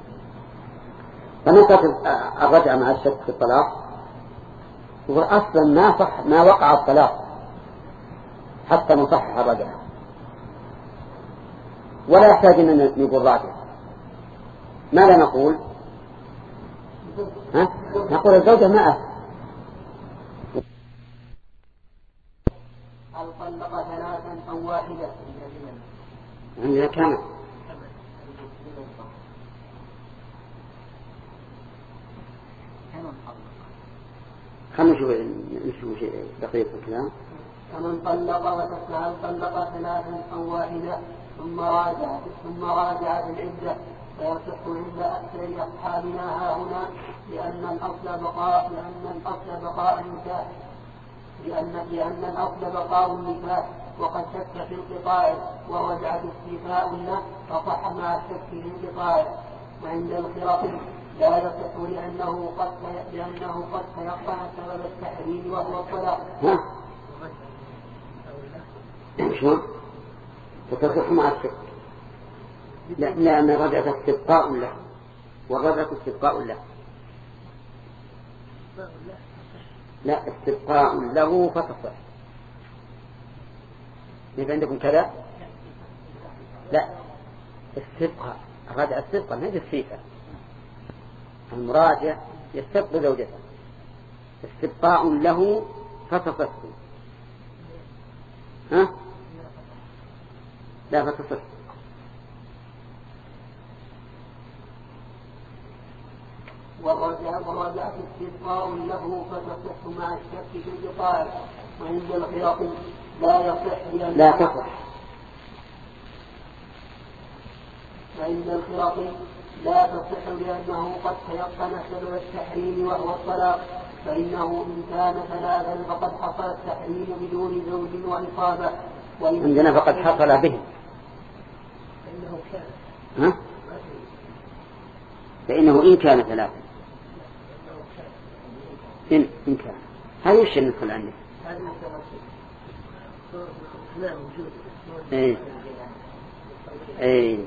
فنقطة الرجعة مع الشك في الطلاق هو أصلا ما وقع الطلاق حتى نصحح الرجعة، ولا يحتاج أن نقول راجع. ماذا نقول؟ نقول الزوجة ما هل طلق ثلاثا أو واحدة؟ عندنا كم؟ نشوف دقيق الكلام. فمن طلق هل طلق ثلاثا أو واحدة ثم راجعت العدة فيصح عند أكثر أصحابنا هاهنا لأن الأصل بقاء النكاح لأن الأصل بقاء النكاح وقد شك في انقطاعه ورجعت استيفاء له فصح مع الشك في انقطاعه. وعند الخلاف لا يصح لأنه قد تيقن سبب التحريم وهو الطلاق. شو؟ فتصح مع الشك لأن الرجعة استبقاء له والرجعة استبقاء له. لا استبقاء له فتصح. إذا عندكم كذا لا استبقاء الرجعة استبقاء ما هي الصفة. المراجع يستبقي زوجته استبقاء له فتصح. ها لا فتصح. والرجعة استبقاء له فتصح مع الشك في انقطاعه. وعند الخلاف لا يصح لا تصح. وعند الخلاف لا تصح لأنه قد تيقن سبب التحريم وهو الطلاق فإنه إن كان ثلاثا فقد حصل التحريم بدون زوج وإصابة. عندنا فقد حصل به فإنه إن كان ثلاثا إن كان هذا وش النقل عنه؟ إيه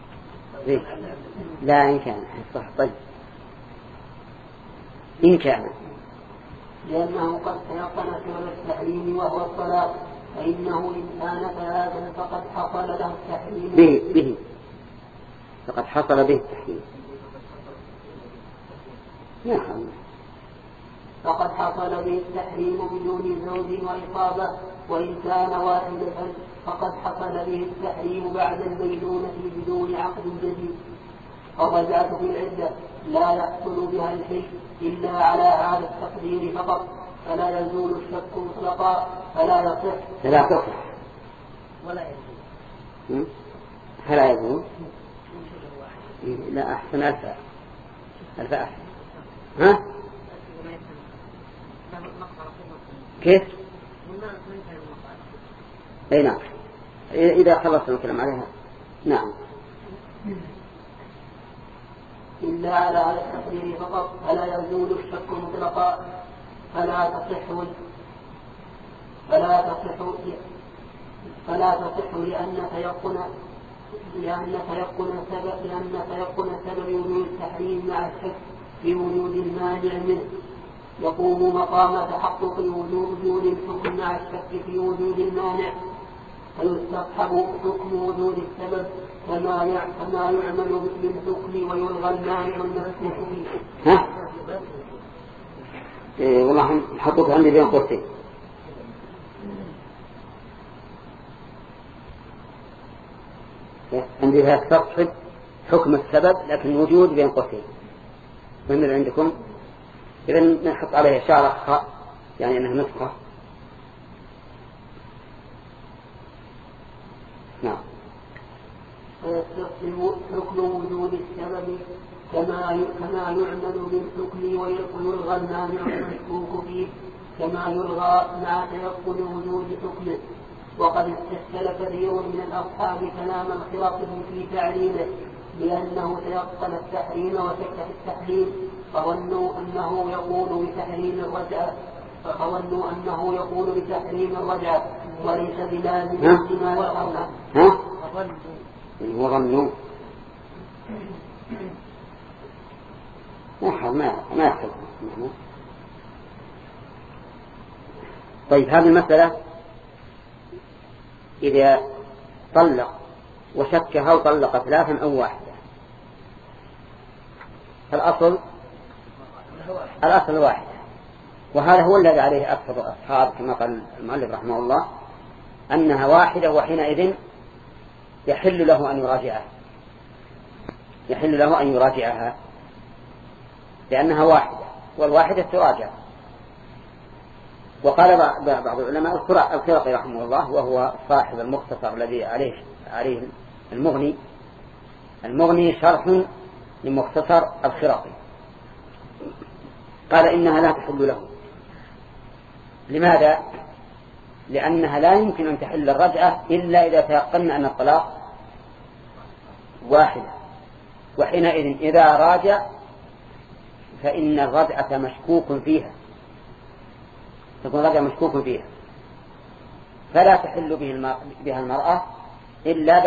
لا إن كان صح. طيب إن كان لأنه قد تيقن سبب التحريم وهو الطلاق فإنه إن كان ثلاثا فقد حصل له التحريم به فقد حصل به التحريم. فقد حصل به التحريم بدون زوج وإصابة. وإن كان واحدة فقد حصل به التحريم بعد البينونة بدون عقد جديد. الرجعة في العدة لا يحصل بها الحل إلا على هذا التقدير فقط فلا يزول الشك مطلقا فلا تصح فلا يزول. لا أحسن الفاء أحسن. ها كيف؟ أي نعم إذا خلصنا الكلام عليها. نعم إلا على هذا التقدير فقط فلا يزول الشك مطلقا فلا تصح لأن تيقن سبب وجود التحريم مع الشك بوجود المانع منه يقوم مقام تحقق وجود الحكم مع الشك في وجود المانع فيستصحب حكم وجود السبب كما يعمل بالحكم ويلغى المانع المفتوح فيه. والله حطوك عندي بين قوسين. عندي هذا تصحب حكم السبب لكن وجود بين قوسين. من اللي عندكم؟ إذا نحط عليه إشارة خاء يعني أنها نسخة. نعم فيستصحب حكم وجود السبب كما يعمل بالحكم ويلغى المانع المشكوك فيه كما يلغى مع تيقن وجود حكمه. وقد استشكل كثير من الأصحاب كلام الخراقي في تعليله لأنه تيقن التحريم وشك في التحريم فظنوا أنه يقول بتحريم الرجعة وليس بلازم بما ذكرنا. وظنوا ما يحصل. طيب هذه المسألة إذا طلق وشك هل طلق ثلاثا أو واحدة الأصل واحدة وهذا هو الذي عليه أكثر الأصحاب كما قال المؤلف رحمه الله أنها واحدة، وحينئذ يحل له أن يراجعها لأنها واحدة، والواحدة تراجع. وقال بعض العلماء الخرقي رحمه الله، وهو صاحب المختصر الذي عليه المغني شرح لمختصر الخرقي، قال إنها لا تحل له. لماذا؟ لأنها لا يمكن أن تحل الرجعة إلا إذا تيقنا أن الطلاق واحدة، وحينئذ إذا راجع فإن الرجعة مشكوك فيها، تكون الرجعة مشكوك فيها، فلا تحل بها المرأة إلا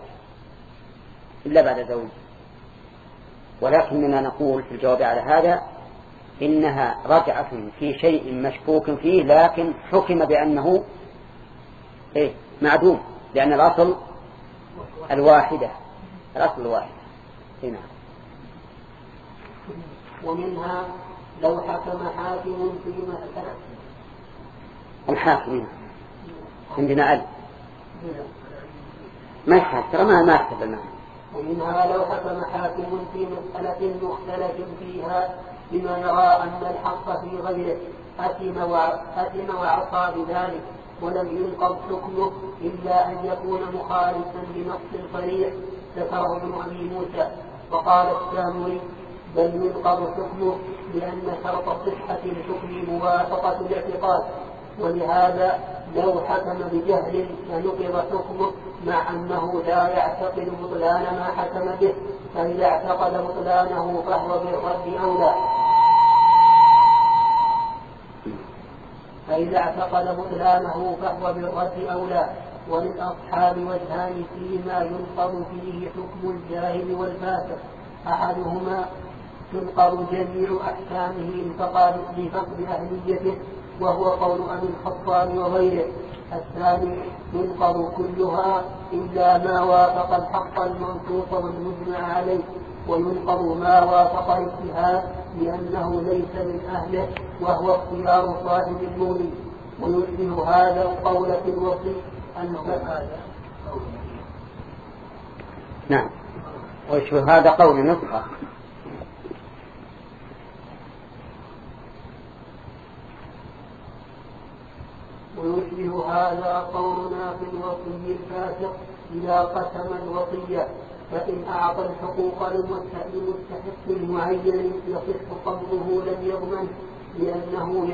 بعد زوج. ولكننا نقول في الجواب على هذا إنها رجعة في شيء مشكوك فيه، لكن حكم بأنه معدوم، لأن الأصل الواحدة. هنا. ومنها لو حكم حاكم في مسألة الحاكم عندنا ما يحتاج، ترى ما يحتاج المعنى. ومنها لو حكم حاكم في مسألة مختلف فيها بما يرى أن الحق في غيره أثم وعصى بذلك، ولم ينقض حكمه إلا أن يكون مخالفا بنص صريح ذكره ابن أبي موسى. وقال السامري بل ينقض حكمه لأن شرط صحة الحكم موافقة الاعتقاد، ولهذا لو حكم بجهل فنقض حكمه مع أنه لا يعتقد بطلان ما حكم به، فإذا اعتقد بطلانه فهو بالرد أولى. وللأصحاب وجهان فيما ينقض فيه حكم الجاهل والفاسق: أحدهما تنقض جميع أحكامه لفقد أهليته، وهو قول أبي الخطاب وغيره. الثاني ينقض كلها إلا ما وافق الحق المنصوص والمجمع عليه، وينقض ما وافق الاجتهاد لأنه ليس من أهله، وهو اختيار صاحب المولي. ويشبه هذا القول في الوصي نعم، ويشبه هذا قول نصحة. ويشبه هذا قولنا في الوصي الفاسق إذا قسم الوصية، فإن أعطى الحقوق للمستحق المعين يصح قبضه لم يضمن، لأنه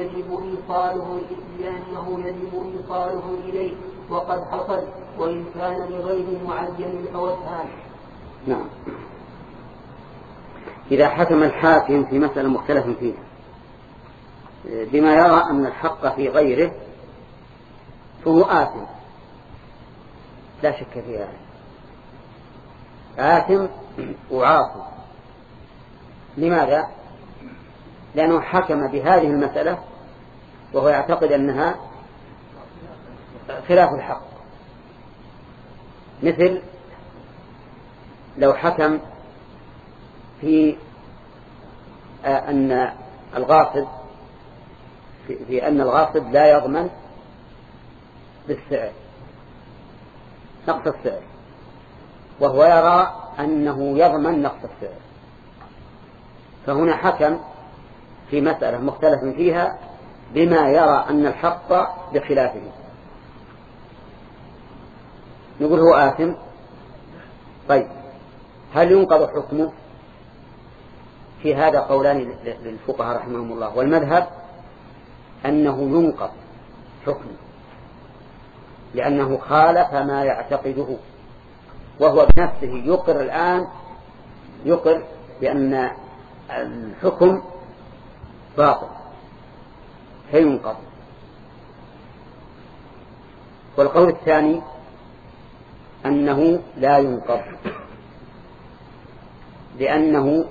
يجب إيصاله إليه، وقد حصل، وإن كان لغير معين فوجهان. نعم. إذا حكم الحاكم في مسألة مختلف فيها بما يرى أن الحق في غيره فهو آثم لا شك فيها، آثم وعاصي. لماذا؟ لأنه حكم بهذه المسألة وهو يعتقد أنها خلاف الحق، مثل لو حكم في أن الغاصب لا يضمن بالسعر نقص السعر، وهو يرى أنه يضمن نقص السعر، فهنا حكم في مسألة مختلف فيها بما يرى أن الحق بخلافه، نقول هو آثم. طيب، هل ينقض حكمه؟ في هذا قولان للفقهاء رحمهم الله، والمذهب أنه ينقض حكمه لأنه خالف ما يعتقده، وهو بنفسه يقر بأن الحكم باطل فينقض. والقول الثاني أنه لا ينقض لأنه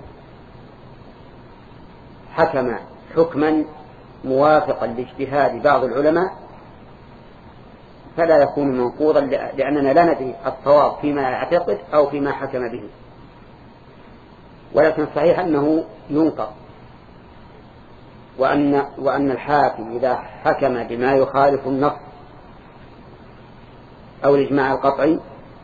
حكم حكما موافقا لاجتهاد بعض العلماء، فلا يكون منقوضا لأننا لا ندري الصواب فيما يعتقد أو فيما حكم به. ولكن صحيح أنه ينقض، وأن الحاكم إذا حكم بما يخالف النص أو الإجماع القطعي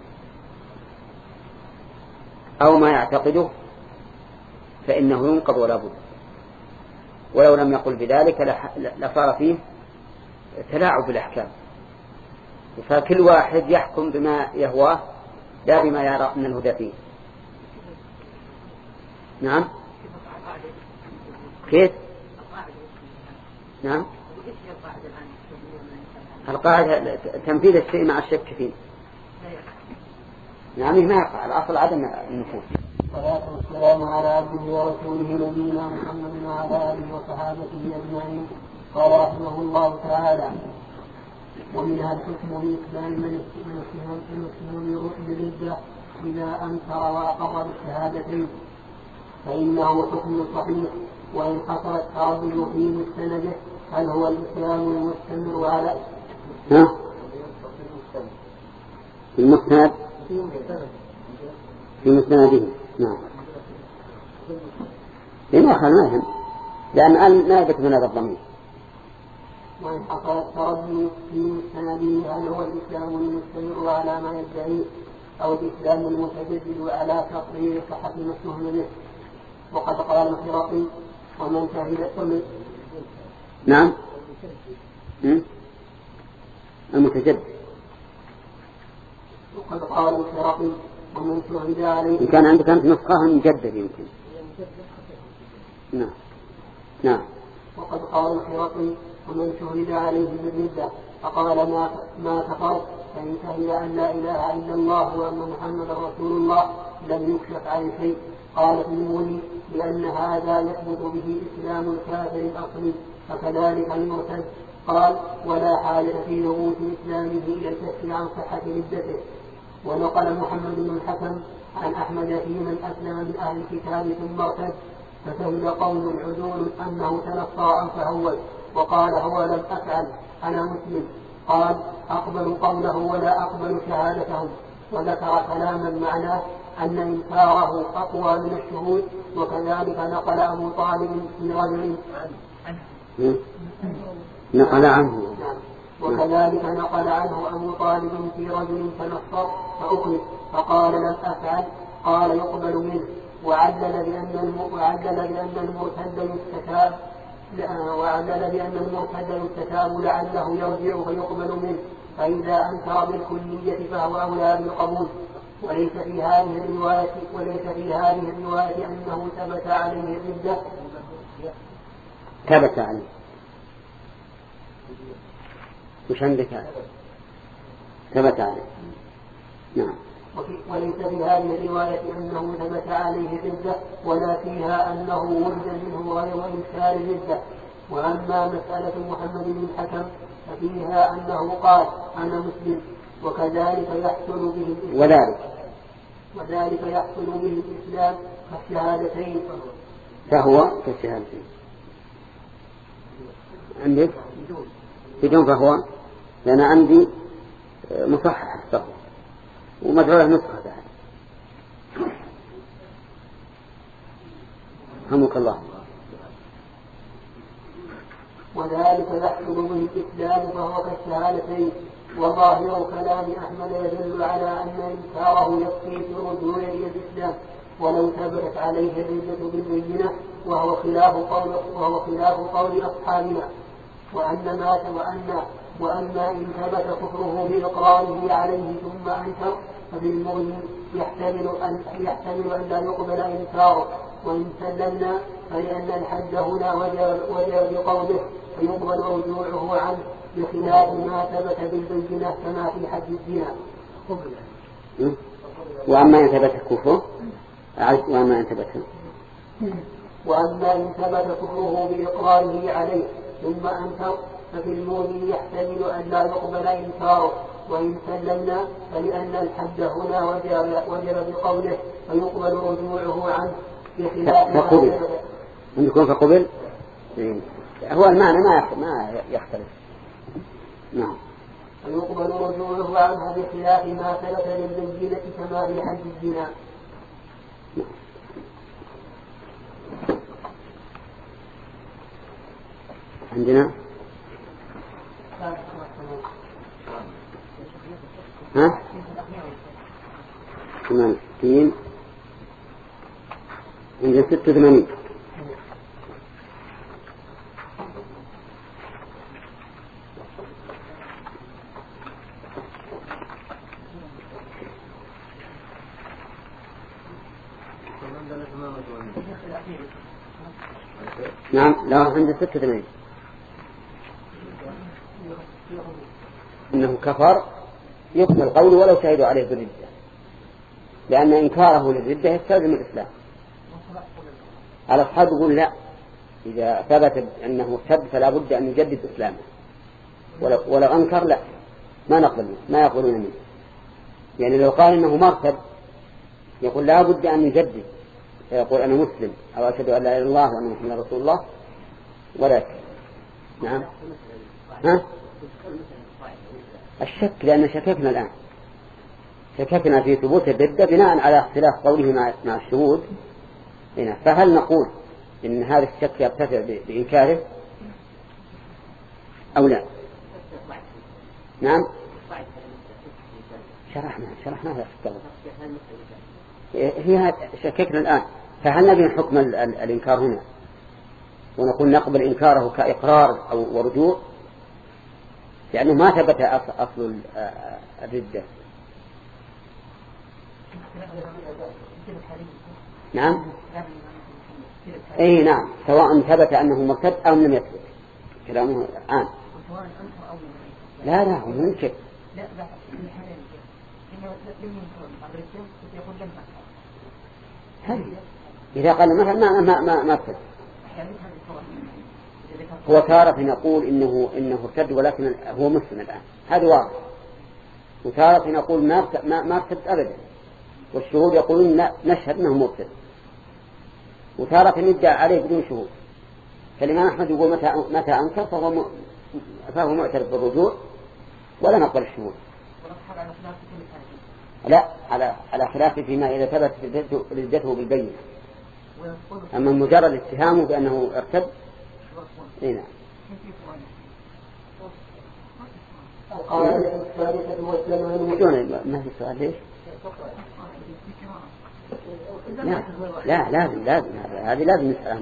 أو ما يعتقده فإنه ينقض ولا بد. ولو لم يقل بذلك لصار فيه تلاعب بالأحكام، فكل واحد يحكم بما يهواه لا بما يرى من الهدى فيه. نعم كيف؟ نعم القاعدة تنفيذ الشيء مع الشك فيه. نعم ما يقع، الأصل عدم النفوذ. والصلاة والسلام على عبده ورسوله نبينا محمد وعلى آله وصحابته أجمعين. قال رحمه الله تعالى: ومنها الحكم بإسلام من يسلم بالردة إذا أنكر وأقر بالشهادتين، فإنه حكم صحيح وإن حصلت تردد في مستنده هل هو الإسلام المستمر على المستند في مستنده. نعم لما أخذناهم لأن ما يبت من هذا الضمير. وإن حصلت تردد في مستنده هل هو الإسلام المستمر على ما يدعيه أو الإسلام المتجدد على تقرير صحة مسلم به. وقد قال الخرقي: ومن شهد نعم المتجدد. وقد قال الخرقي: ومن شهد عليه إن كان عندك أنت نسخة مجدد يمكن. نعم وقد قال الخرقي: ومن شهد عليه بالردة فقال ما كفر فإن شهد أن لا إله إلا الله وأن محمد رسول الله لم يكشف عن شيء. قال ابن لأن هذا يثبت به إسلام الكافر الأصلي فكذلك المرتد. قال: ولا حاجة في ثبوت إسلامه إلى الكشف عن صحة ردته. ونقل محمد بن الحكم عن أحمد في من أسلم من أهل الكتاب ثم ارتد فشهد قوم عدول أنه تلقى أو تهود وقال: هو لم أفعل أنا مسلم. قال: أقبل قوله ولا أقبل شهادتهم. وذكر كلاما معناه أن إنكاره أقوى من الشهود. وكذلك نقل أبو طالب في رجل نقل عنه وكذلك نقل عنه أبو طالب في رجل تنصر فأخرج فقال: لم أفعل. قال: يقبل منه. وعدل بأن المرتد يستتاب لعله يرجع فيقبل منه، فإذا أنكر بالكلية فهو أولى بالقبول. وليس في هذه الرواية أنه ثبت عليه الردة. ثبت عليه وش عندك؟ ثبت عليه. نعم. وليس في هذه الرواية أنه ثبت عليه الردة ولا فيها أنه ولد منه غير إنكار الردة. وأما مسألة محمد بن الحكم ففيها أنه قال: أنا مسلم. وذلك يحصل به الإسلام كالشهادتين. فهو كالشهادتين عندك بدون فهو، لأن عندي مصحح الصغر ومدعو له نسخة بعد. رحمك الله. وذلك يحصل به الإسلام فهو كالشهادتين. وظاهر كلام أحمد يدل على أن إنكاره يكفي في الرجوع إلى الإسلام ولو ثبتت عليه الردة بالبينة، وهو خلاف قول أصحابنا. وأما إن ثبت كفره بإقراره عليه ثم أنكر فبالمغني يحتمل أن لا يقبل إنكاره. وإن سلمنا فلأن الحد هنا وجب بقوله فيقبل رجوعه عنه بخلاف ما ثبت بالبينة كما في حد الزنا. وأما إن ثبت كفره بإقراره عليه ثم أنكر ففي المؤمن يحتمل أن لا يقبل إنكاره. وإن سلمنا فلأن الحد هنا وجب بقوله فيقبل رجوعه عنه بخلاف فقبل هو المعنى ما يختلف. نعم. فيقبل رجوعه عنه بخلاف ما ثبت للبينة كما في حد الزنا. عندنا ها 68 عند 86. نعم لا عند 86 إنه كفر يقبل قوله ولو شهدوا عليه بالردة، لأن إنكاره للردة يستلزم الإسلام. على أصحاب يقول لا، إذا ثبت أنه ارتد فلا بد أن يجدد إسلامه، ولو أنكر لا ما نقبل ما يقولون منه. يعني لو قال إنه مرتد يقول لا بد أن يجدد، فيقول أنا مسلم أو أشهد أن لا إله إلا الله وأن محمدا رسول الله. ولكن نعم ها الشك، لأن شككنا الآن شككنا في ثبوت الردة بناء على اختلاف قوله مع الشهود هنا. فهل نقول إن هذا الشك يرتفع بإنكاره أو لا؟ نعم شرحنا هذا هي شككنا الآن. فهل نبي حكم الإنكار هنا ونقول نقبل إنكاره كإقرار أو ورجوع، لأنه ما ثبت أصل الردة. نعم أي نعم، سواء ثبت أنه مرتد أو لم يثبت كلامه الآن. لا هو ممكن إذا قال مثلا ما ارتد. هو تارة نقول إنه ارتد ولكن هو مسلم الآن، هذا واضح. وتارة نقول ما ارتد أبدا، والشهود يقولون لا نشهد أنه مرتد. وتارة ندعى عليه بدون شهود. فالإمام أحمد يقول متى أنكر فهو معترف بالرجوع ولا نقبل الشهود. لا على خلاف فيما إذا ثبت ردته بالبينة. أما مجرد اتهامه بأنه ارتد هنا. القاعدة الثالثة والثمانون. ما في سؤال ليش؟ لا لازم هذه لازم نسأل.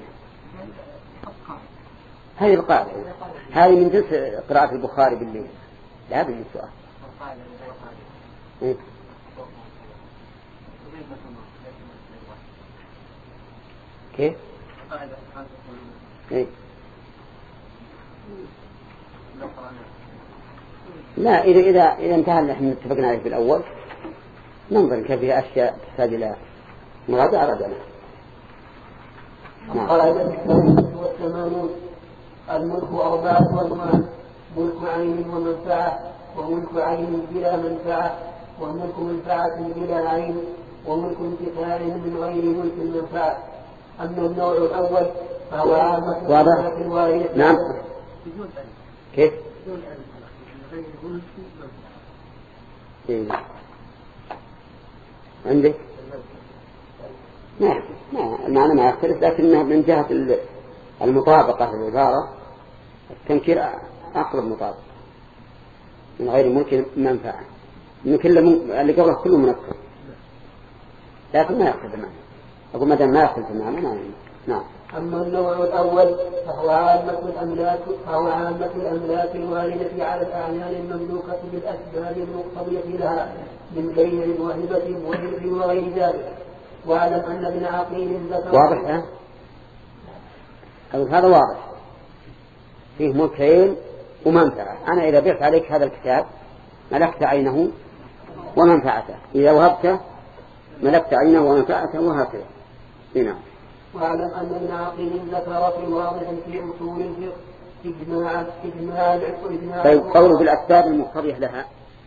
هذه القاعدة هذه من جنس قراءة البخاري بالليل، لازم السؤال. كيف؟ لا إذا انتهى اللي احنا اتفقنا عليه في الأول ننظر كيف فيها أشياء تحتاج إلى مراجعة رجعنا. القاعدة الثالثة والثمانون. الملك أربعة أنواع: ملك عين ومنفعة، وملك عين بلا منفعة، وملك منفعة بلا عين، وملك انتفاع من غير ملك المنفعة. أما النوع الأول فهو عامة الواردة. نعم كيف؟ عندك؟ معنى ما يختلف، لكنه من جهة المطابقة في العبارة التنكير أقرب مطابقة من غير ملك منفعة. من كل اللي قبله كله منكر، لكن ما يختلف المعنى. أقول مدام ما يختلف المعنى نعم. أما النوع الأول فهو عامة الأملاك الواردة على الأعيان المملوكة بالأسباب المقتضية لها من بيع وهبة وإرث وغير ذلك. واعلم أن ابن عقيل ذكر. واضح هذا واضح، فيه ملكين ومنفعة. أنا إذا بعت عليك هذا الكتاب ملكت عينه ومنفعته، إذا وهبته ملكت عينه ومنفعته، وهكذا. هنا واعلم أن ابن عقيل ذكر في واضح في أصول الفقه إجماع. طيب قوله بالأسباب المقتضية لها،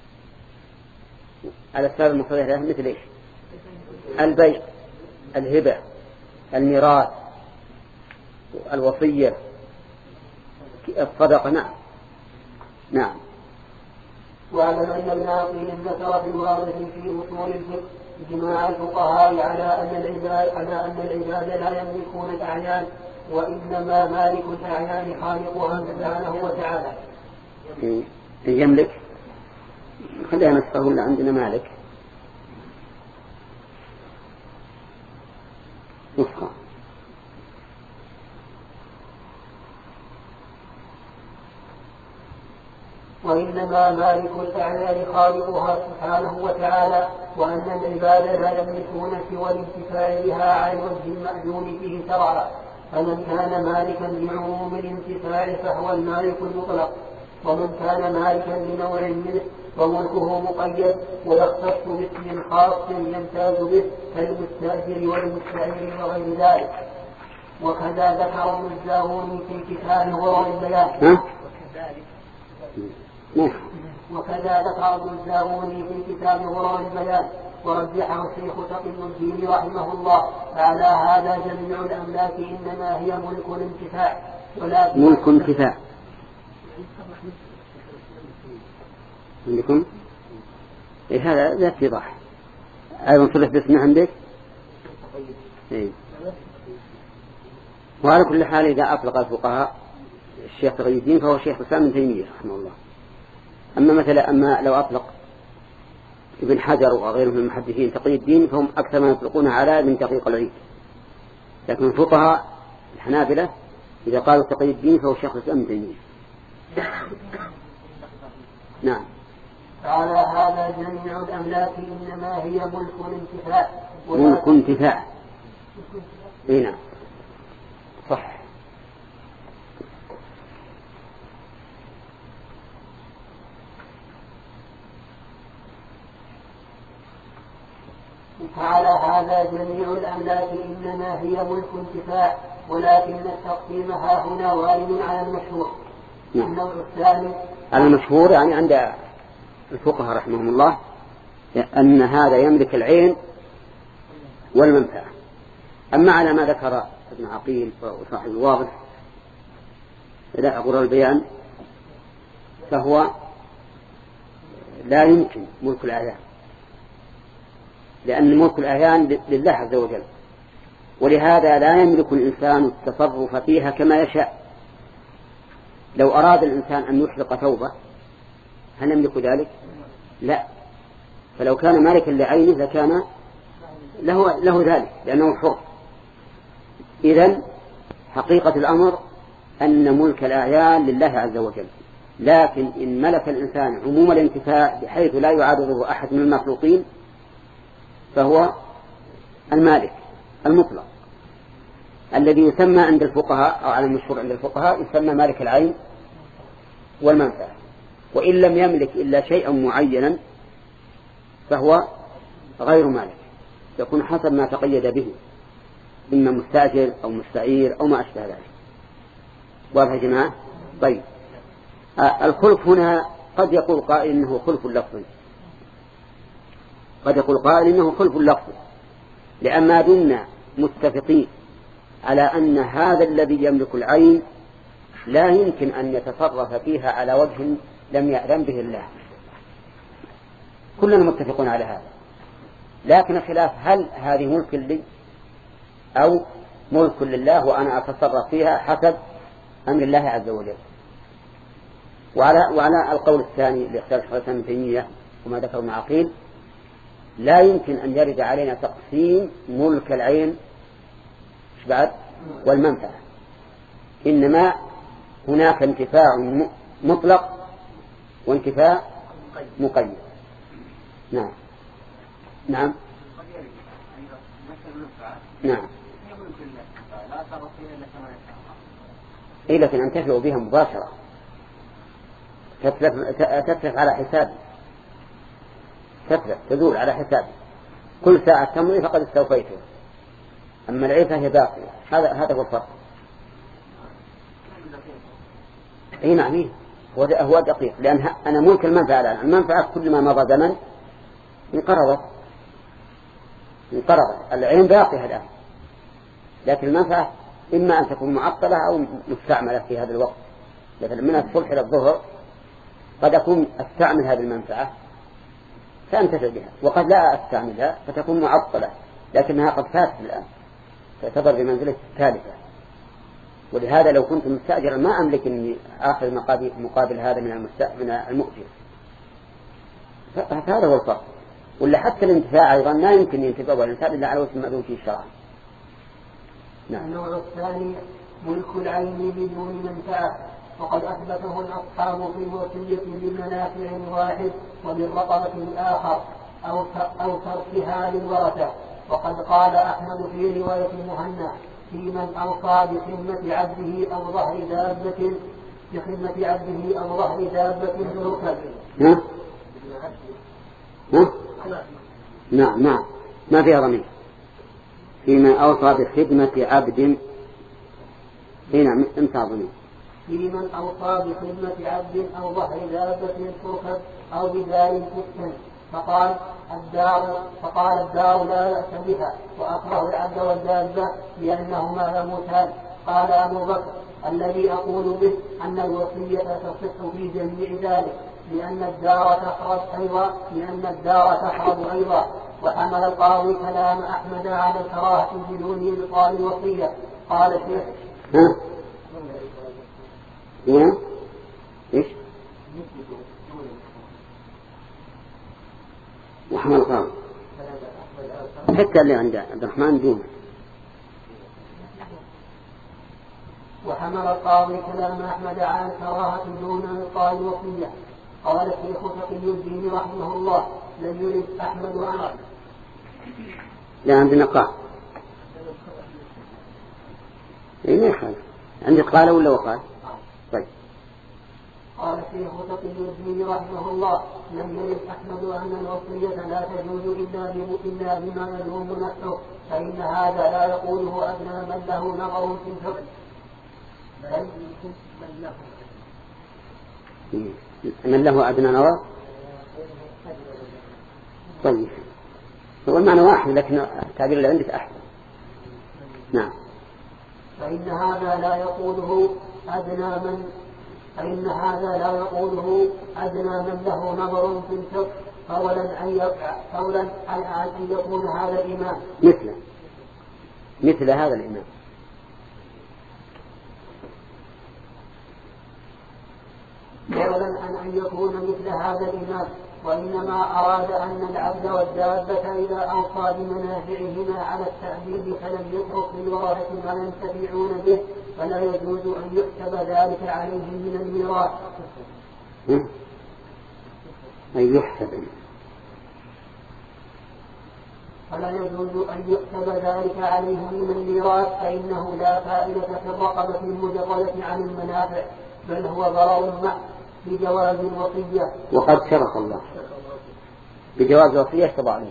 الأسباب المقتضية لها مثل إيش؟ البيع، الهبة، الميراث، الوصية، الصدقة. نعم. واعلم أن ابن عقيل ذكر في واضح في أصول الفقه إجماع الفقهاء على أن العباد لا يملكون الأعيان، وإنما مالك الأعيان خالقها سبحانه وتعالى. يملك خليها نسخة ولا عندنا مالك نسخة. وإنما مالك الأعمال خالقها سبحانه وتعالى، وأن العباد لا يملكون سوى الانتفاع بها على الوجه المأذون به شرعا. فمن كان مالكا لعموم الانتفاع فهو المالك المطلق، ومن كان مالكا لنوع منه فملكه مقيد ويختص باسم خاص يمتاز به كالمستأجر والمستعير وغير ذلك. وكذا ذكر ابن الزاغوني في كتاب غرر البيان وكذا ذكر ابن الزاغوني في كتاب غرر البيان ورجحه الشيخ تقي الدين رحمه الله. فعلى هذا جميع الأملاك إنما هي ملك الانتفاع. ملك انتفاع عندكم إيه هذا ذات إيضاح أيضا صرف باسمه عندك إيه. وعلى كل حال إذا أطلق الفقهاء الشيخ تقي الدين فهو شيخ الإسلام ابن تيمية رحمه الله. أما لو أطلق ابن حجر وغيره من المحدثين تقي الدين فهم أكثر ما يطلقون على ابن دقيق العيد. لكن الفقهاء الحنابلة إذا قالوا تقي الدين فهو شيخ الإسلام ابن تيمية. نعم. على هذا جميع الأملاك إنما هي ملك الانتفاع. ملك انتفاع. نعم صح. فعلى هذا جميع الأملاك إنما هي ملك انتفاع، ولكن التقسيم ها هنا وارد على المشهور. النوع الثاني المشهور يعني عند الفقهاء رحمهم الله أن هذا يملك العين والمنفعة. أما على ما ذكر ابن عقيل وصاحب الواضح إلى غرر البيان فهو لا يمكن ملك الأعيان، لأن ملك الأعيان لله عز وجل، ولهذا لا يملك الإنسان التصرف فيها كما يشاء. لو أراد الإنسان أن يحرق ثوبه هل يملك ذلك؟ لا. فلو كان مالكا لعينه لكان له ذلك لأنه حر. إذن حقيقة الأمر أن ملك الأعيان لله عز وجل، لكن إن ملك الإنسان عموم الانتفاع بحيث لا يعارضه أحد من المخلوقين فهو المالك المطلق الذي يسمى عند الفقهاء أو على المشهور عند الفقهاء يسمى مالك العين والمنفعة. وإن لم يملك إلا شيئا معينا فهو غير مالك، يكون حسب ما تقيد به، إما مستأجر أو مستعير أو ما أشبه ذلك. واضح يا جماعة؟ طيب الخلف هنا قد يقول قائل إنه خلف اللفظ، قد يقول قائل إنه خلف اللفظ، لأن ما دمنا متفقين على أن هذا الذي يملك العين لا يمكن أن يتصرف فيها على وجه لم يأذن به الله، كلنا متفقون على هذا. لكن الخلاف هل هذه ملك لي أو ملك لله وأنا أتصرف فيها حسب أمر الله عز وجل. وعلى القول الثاني لاختيار شيخ الإسلام ابن تيمية وما ذكر ابن عقيل لا يمكن أن يرد علينا تقسيم ملك العين بعد والمنفعة، إنما هناك انتفاع مطلق وانتفاع مقيد. نعم نعم نعم. إيه لكن أن تتلو بها مباشرة تتلف على حساب، تتلف تدور على حساب، كل ساعة تمضي فقد استوفيته. أما العيفة هي باقية. هذا هو الفرق. أي نعم هو دقيق، لأن أنا ملك المنفعة الآن، المنفعة كل ما مضى زمن انقرضت، العين باقية الآن، لكن المنفعة إما أن تكون معطلة أو مستعملة في هذا الوقت. مثلا من الصبح إلى الظهر قد أكون أستعمل هذه المنفعة فأنتفع بها، وقد لا أستعملها فتكون معطلة لكنها قد فاتت الآن، تعتبر بمنزلة الثالثة. ولهذا لو كنت مستأجرا ما أملك أني آخذ مقابل هذا من المؤجر، هذا هو الفرق. ولا حتى الانتفاع أيضا لا يمكن ينتفع الإنسان إلا على وجه المأذون فيه الشرع. نعم. النوع الثاني ملك العين بدون منفعة، وقد أثبته الأصحاب في الوصية بالمنافع الواحد وبالرقبة الآخر أو تركها للورثة. وقد قال أحمد في رواية مهنا في من أوصى بخدمة عبده أو ظهر دابة بخدمة عبده أو ظهر دابة تركب. نعم ما فيها ضمير. فيما أوصى بخدمة عبد هنا انت ضمير. في من أوصى بخدمة عبد أو ظهر دابة تركب أو بذلك تسكن. فقال الدار لا بأس بها وأكره العبد والدابة لأنهما يموتان. قال أبو بكر الذي أقول به أن الوصية تصح في جميع ذلك لأن الدار تخرب أيضا. وحمل القاضي كلام أحمد على الكراهة بدون إبطال الوصية. قال الشيخ إيش؟ وحمل القاضي حتى اللي عند عبد الرحمن دون. وحمل القاضي كلام أحمد على الكراهة دون إبطال الوصية. قال الشيخ تقي الدين رحمه الله لم يرد أحمد وعمر. لا عندنا قال ما يخالف. عندك قال ولا وقال؟ طيب. قال الشيخ تقي الدين رحمه الله لم يرد أحمد أن الوصية لا تجوز إلا بما يلوم نفسه فإن هذا لا يقوله أدنى من له نظر في الفقه. من له أدنى نظر. طيب هو المعنى واحد لكن التعبير اللي عندك أحسن. نعم. فإن هذا لا يقوله أدنى من له نظر في الفقه قولا أن يكون هذا الإمام مثل هذا الإمام. قولا أن يكون مثل هذا الإمام. وإنما أراد أن العبد والدابة إذا أوصى بمنافعهما على التأديب فلم يترك للورثة ما ينتفعون به فلا يجوز أن يحسب ذلك عليهم من الميراث. فإنه لا فائدة في الرقبة المجردة عن المنافع بل هو ضرر محض بجواز الوصية. وقد شرط الله بجواز الوصية يشتبه عليه.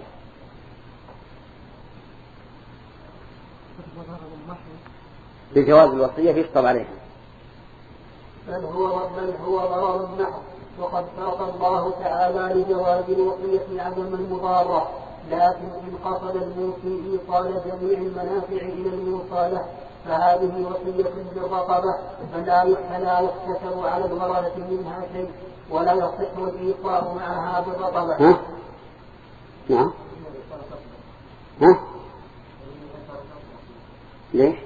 بجواز الوصية يشتبه عليه بل هو ضرر محض. وقد شرط الله تعالى لجواز الوصية عدم المضارة لكن إن قصد الموصي إيصال جميع المنافع إلى الموصى له فهذه وصية بالرقبة فلا يحتسب على الورثة منها شيء ولا يصح الإيصال معها بالرقبة. نعم. ليش؟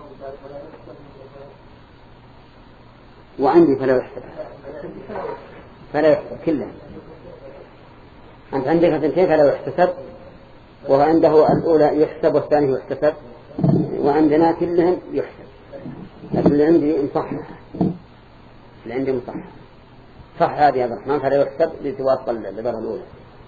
وعندي فلا يحتسب كله. أنت عندك اثنتين فلا يحتسب وعنده الأولى يحسب والثاني يحتسب وعندنا كلهم يحسب. لكن اللي عندي مصحح صح هذه يا عبد الرحمن فلا يحسب لتواصل العبارة الأولى.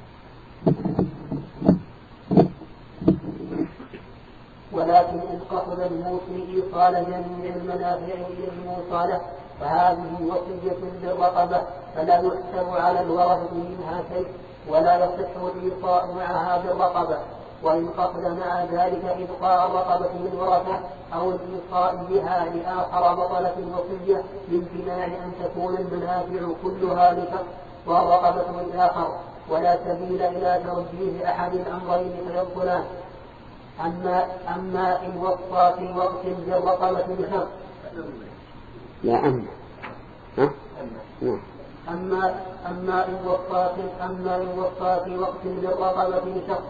ولكن إن قصد الموصي إيصال جميع المنافع إلى الموصى فهذه وصية بالرقبة فلا يحسب على الورثة منها شيء ولا يصح الإيصاء معها بالرقبة. وإن قصد مع ذلك إبقاء الرقبة للورثة أو الإيصاء بها لآخر بطلت الوصية بامتناع أن تكون المنافع كلها لشخص والرقبة للآخر ولا سبيل إلى ترجيح أحد الأمرين فيبطلان. أما إن وصى في وقت بالرقبة لشخص أما إن وصى في وقت بالرقبة لشخص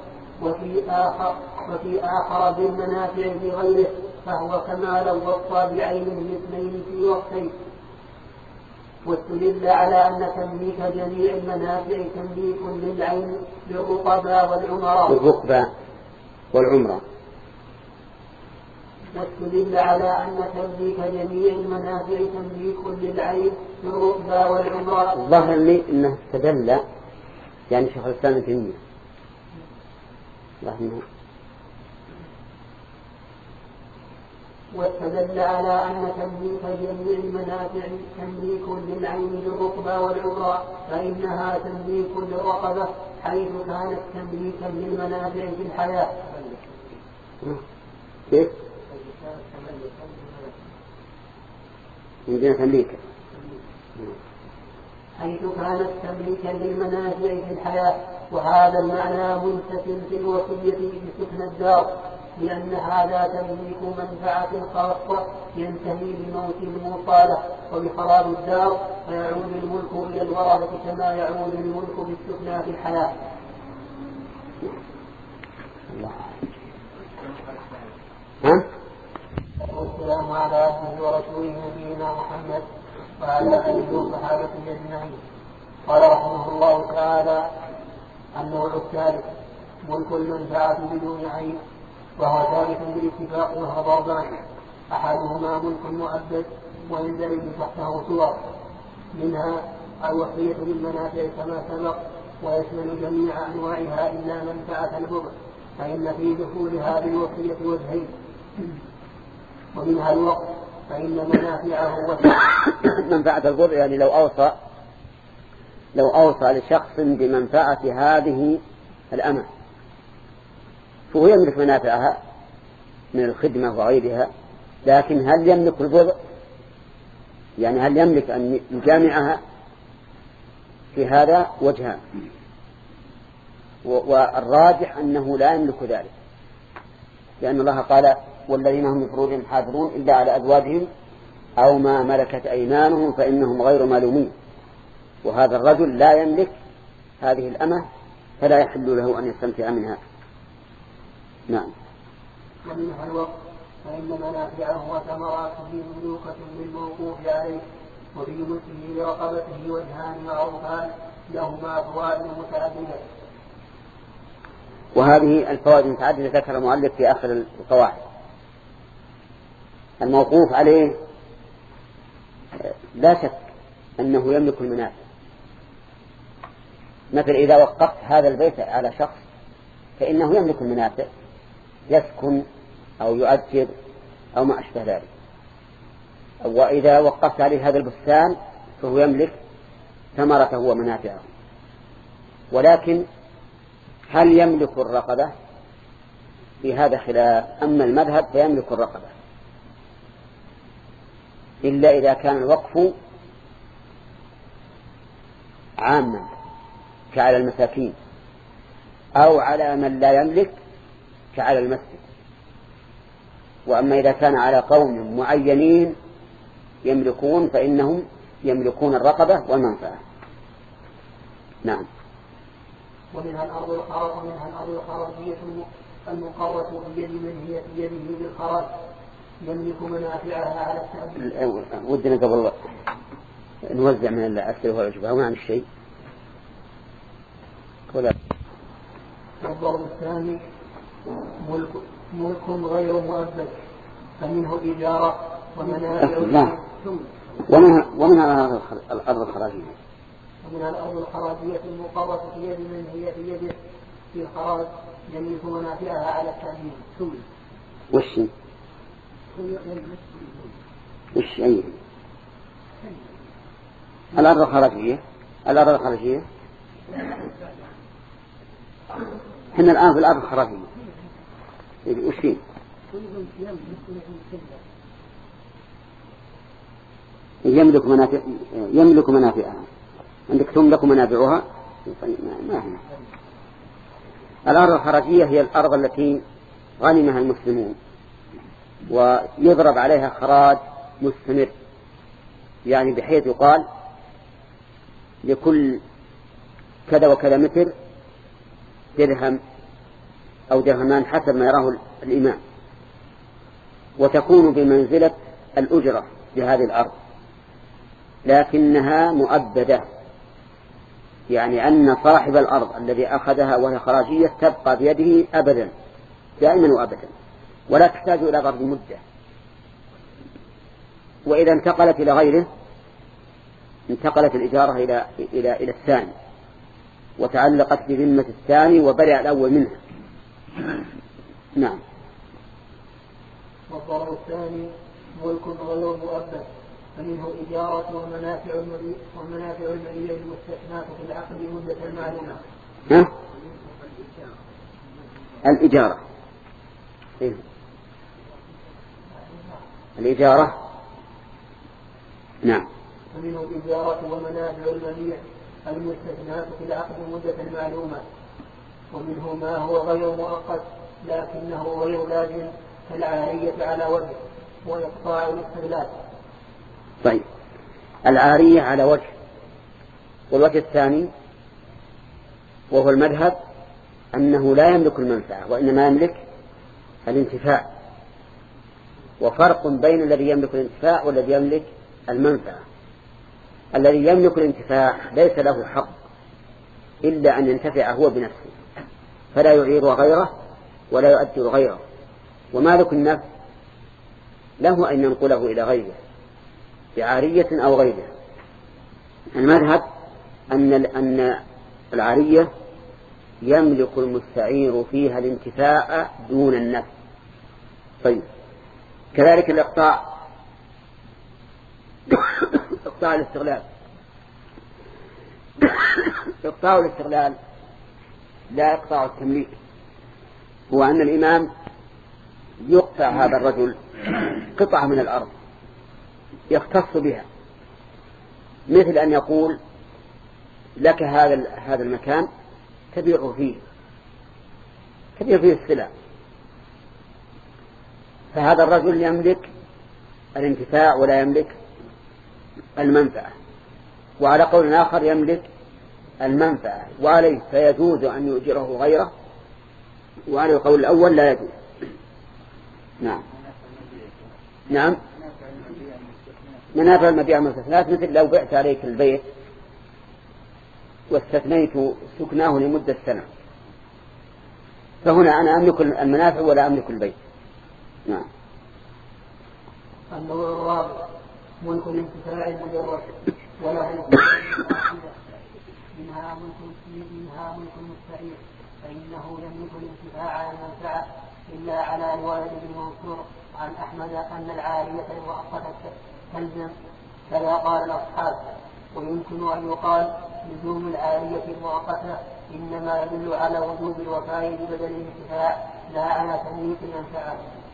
وفي آخر بالمنافع لغيره فهو كما لو وصى بعين الاثنين في وقتين. واستدل على أن تمليك جميع المنافع تمليك للعين للرقباء والعمراء. واستدل على أن تمليك جميع المنافع تمليك للعين للرقباء والعمراء. الظاهر لي أنه استدل يعني شيخ الإسلام ابن تيمية واستدل على أن تمليك جميع المنافع تمليك للعين للرقبة والعمراء فإنها تمليك للرقبة حيث كانت تمليكا للمنافع في الحياة. كيف؟ عندنا تمليكا حيث كانت تمليكا للمنافع في الحياة. وهذا المعنى منتسم في الوصية بسكن الدار لأن هذا تمليك منفعة خاصة ينتهي بموت الموصى له وبخراب الدار فيعود الملك إلى الورثة كما يعود الملك بالسكنى في الحياة. والسلام على عبده ورسوله نبينا محمد وعلى آله وصحابته أجمعين. قال رحمه الله تعالى: النوع الثالث ملك المنفعة بدون عين، وهو ثابت بالاتفاق وهو ضربان: أحدهما ملك مؤبد ويندرج تحته صور، منها الوصية بالمنافع كما سبق ويشمل جميع أنواعها إلا منفعة البضع فإن في دخولها بالوصية وجهين، ومنها الوقت فإن منافعه منفعة البضع يعني لو أوصى لشخص بمنفعة هذه الأمة فهو يملك منافعها من الخدمة وغيرها، لكن هل يملك البضع؟ يعني هل يملك أن يجامعها؟ في هذا وجهان، والراجح أنه لا يملك ذلك، لأن الله قال: والذين هم لفروجهم حافظون إلا على أزواجهم أو ما ملكت أيمانهم فإنهم غير ملومين. وهذا الرجل لا يملك هذه الأمة فلا يحل له أن يستمتع منها. نعم. ومنها الوقت فإن منافعه وثمراته مملوكة للموقوف عليه، وفي ملكه لرقبته وجهان معروفان لهما فوائد متعددة. وهذه الفوائد المتعددة ذكر المؤلف في آخر القواعد. الموقوف عليه لا شك أنه يملك المنافع، مثل إذا وقفت هذا البيت على شخص فإنه يملك المنافع، يسكن أو يؤجر أو ما أشبه ذلك. وإذا وقفت عليه هذا البستان فهو يملك ثمرته ومنافعه. ولكن هل يملك الرقبة؟ في هذا خلاف. أما المذهب فيملك الرقبة إلا إذا كان الوقف عاما كعلى المساكين أو على من لا يملك كعلى المسجد. وأما إذا كان على قوم معينين يملكون فإنهم يملكون الرقبة والمنفعة. نعم. ومنها الأرض الخراجية المقرة بيد من هي في يده بالخراج يملك منافعها على التعبير. ودنا قبل نوزع من الأسئلة والأجوبة وما عن الشيء. والضرب الثاني ملك غير مؤبد فمنه إجارة ومنافع. ومنها الأرض الخراجية. ومنها الأرض الخراجية المقرة في يد من هي في يده في الخراج يملك منافعها على التعبير. وش أيه؟ الأرض الخراجية احنا الآن في الأرض الخراجية وش فيه؟ يملك منافعها. عندك تملك منافعها ما هي. الأرض الخراجية هي الأرض التي غنمها المسلمون ويضرب عليها خراج مستمر، يعني بحيث يقال لكل كذا وكذا متر درهم أو درهمان حسب ما يراه الإمام، وتكون بمنزلة الأجرة لهذه الأرض. لكنها مؤبدة، يعني أن صاحب الأرض الذي أخذها وهي خراجية تبقى بيده أبدا دائما وأبدا، ولا تحتاج إلى ضرب مدة. وإذا انتقلت إلى غيره انتقلت الإجارة إلى الثاني، وتعلقت بذمة الثاني وبرئ الأول منها. نعم. والضرر الثاني ملك غير مؤبد، فمنه إجارة ومنافع المالية المستثناة في العقد مدة معلومة. الإجارة الإجارة نعم. فمنه إجارة ومنافع المالية المستثناة في العقد مدة معلومة، ومنه ما هو غير مؤقت لكنه غير لازم كالعارية على وجه وإقطاع الاستغلال. طيب، العارية على وجه، والوجه الثاني وهو المذهب أنه لا يملك المنفعة وإنما يملك الانتفاع، وفرق بين الذي يملك الانتفاع والذي يملك المنفعة. الذي يملك الانتفاع ليس له حق إلا أن ينتفع هو بنفسه، فلا يعير غيره ولا يؤثر غيره. ومالك النفس له أن ينقله إلى غيره بعارية أو غيره. المذهب أن العارية يملك المستعير فيها الانتفاع دون النفس. طيب، كذلك الإقطاع إقطاع الاستغلال. إقطاع الاستغلال لا إقطاع التمليك، هو أن الإمام يقطع هذا الرجل قطعة من الأرض يختص بها، مثل أن يقول لك هذا المكان تبيع فيه السلع، فهذا الرجل يملك الانتفاع ولا يملك المنفعة. وعلى قول آخر يملك المنفعة وعليه فيجوز أن يؤجره غيره، وعلى القول الأول لا يجوز. نعم. نعم، منافع المبيع المستثنات، مثل لو بعت عليك البيت واستثنيت سكناه لمدة سنة، فهنا أنا أملك المنافع ولا أملك البيت. نعم. النوع الرابع ملك الانتفاع المجرد وله منها ملك المستعير، فإنه يملك الانتفاع على المنفعة إلا على رواية ابن منصور عن أحمد أن العارية المؤقتة تلزم، كذا قال الأصحاب. ويمكن أن يقال لزوم العارية المؤقتة إنما يدل على وجوب الوفاء ببدل الانتفاع لا على تمليك المنفعة.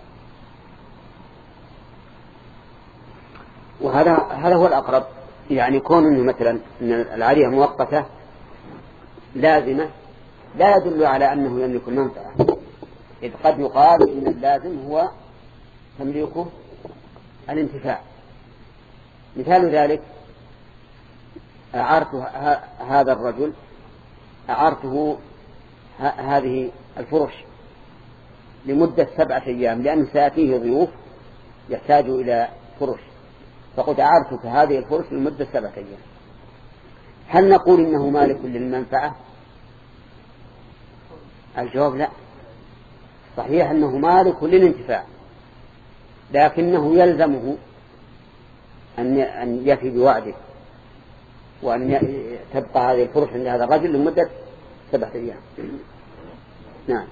وهذا هو الأقرب، يعني إنه مثلا أن العارية مؤقتة لازمة لا يدل على أنه يملك المنفعة، إذ قد يقال إن اللازم هو تمليكه الانتفاع. مثال ذلك أعرت هذا الرجل، أعرته هذه الفرش لمدة 7 أيام، لأنه سيأتيه ضيوف يحتاج إلى فرش، فقد أعرتك هذه الفرش لمدة 7 أيام. هل نقول إنه مالك للمنفعة؟ الجواب لا، صحيح أنه مالك للانتفاع، لكنه يلزمه أن يفي بوعده وأن تبقى هذه الفرش عند هذا الرجل لمدة 7 أيام. نعم.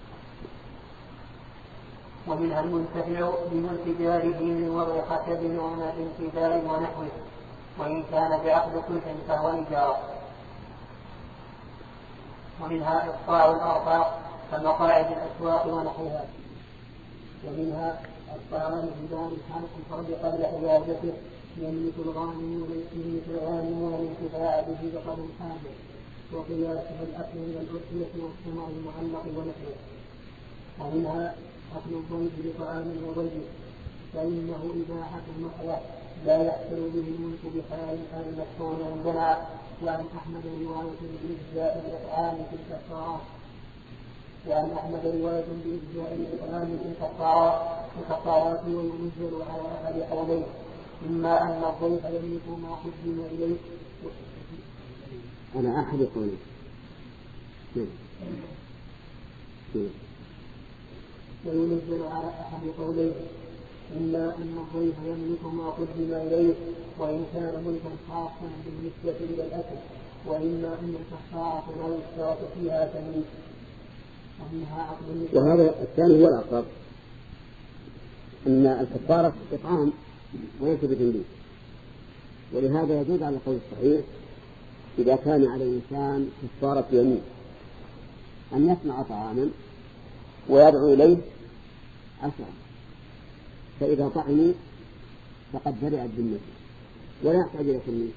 ومنها المنتفع بملك جاره من وضع خشب وانتفاع ونحوه، وإن كان بعقد كل فهو إيجار. ومنها إقطاع الأرفاق كمقاعد الأسواق ونحوها. ومنها الطعام في دار الحرق الفرد قبل حجازته يملك الغانم والانتفاع به بقدر الحاجة، وقياسه الأكل من الأرضية والسماء المعلق ونحوه. ومنها أكل الضيف بطعام وضيف، فإنه إباحة محضة لا يحصل به الملك بحال المشهور عندنا. وعن أحمد رواية بإجزاء الإطعام في الكفارات، وينزل على أحد قولين، إما أن الضيف يملك ما قدم إليه. أنا أحد قولي وينزل على أحد قوليه إلا أن الضيف يملك ما قدم إليه وإن كان ملكا خاصا بالنسبة إلى الأكل، وإما أن الكفارة لا يشترط فيها تمليك ومنها عقد. وهذا الثاني هو الأقرب، أن الكفارة إطعام وليس بتمليك، ولهذا يجوز على القول الصحيح إذا كان على الإنسان كفارة يمين أن يصنع طعاما ويدعو إليه 10، فإذا طعموا فقد برئت ذمته ولا يحتاج إلى تمليك.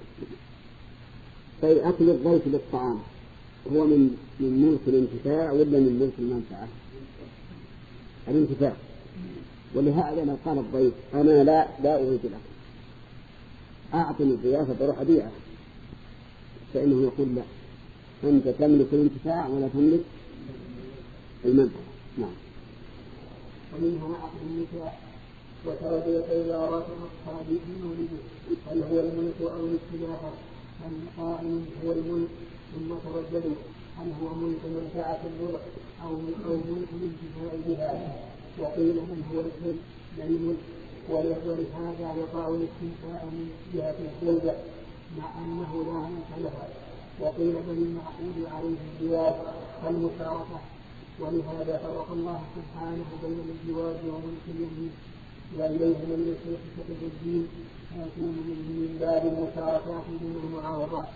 فأكل الضيف للطعام هو من ملك الانتفاع ولا من ملك المنفعة؟ الانتفاع. ولهذا لو قال الضيف أنا لا أريد الأكل، أعطني الضيافة بروح أبيعها، فإنه يقول لا، أنت تملك الانتفاع ولا تملك المنفعة. نعم. ومنها عقد النكاح وتربية إدارات أصحاب المولد، هل هو الملك أو الاستباحة؟ القائم هو الملك ثم ترددوا هل هو ملك منفعة البرع أو ملك الانتفاع بها، وقيل من هو الحل للملك، ولهذا يقع الاستنفاء من جهة الزوجة مع أنه لا ملك لها، وقيل بل المعقود عليه الزواج والمشاركة، ولهذا فرق الله سبحانه بين الزواج وملك اليمين وإليه من يشرك في الدين فيكون من باب المشاركات دون المعاوضات.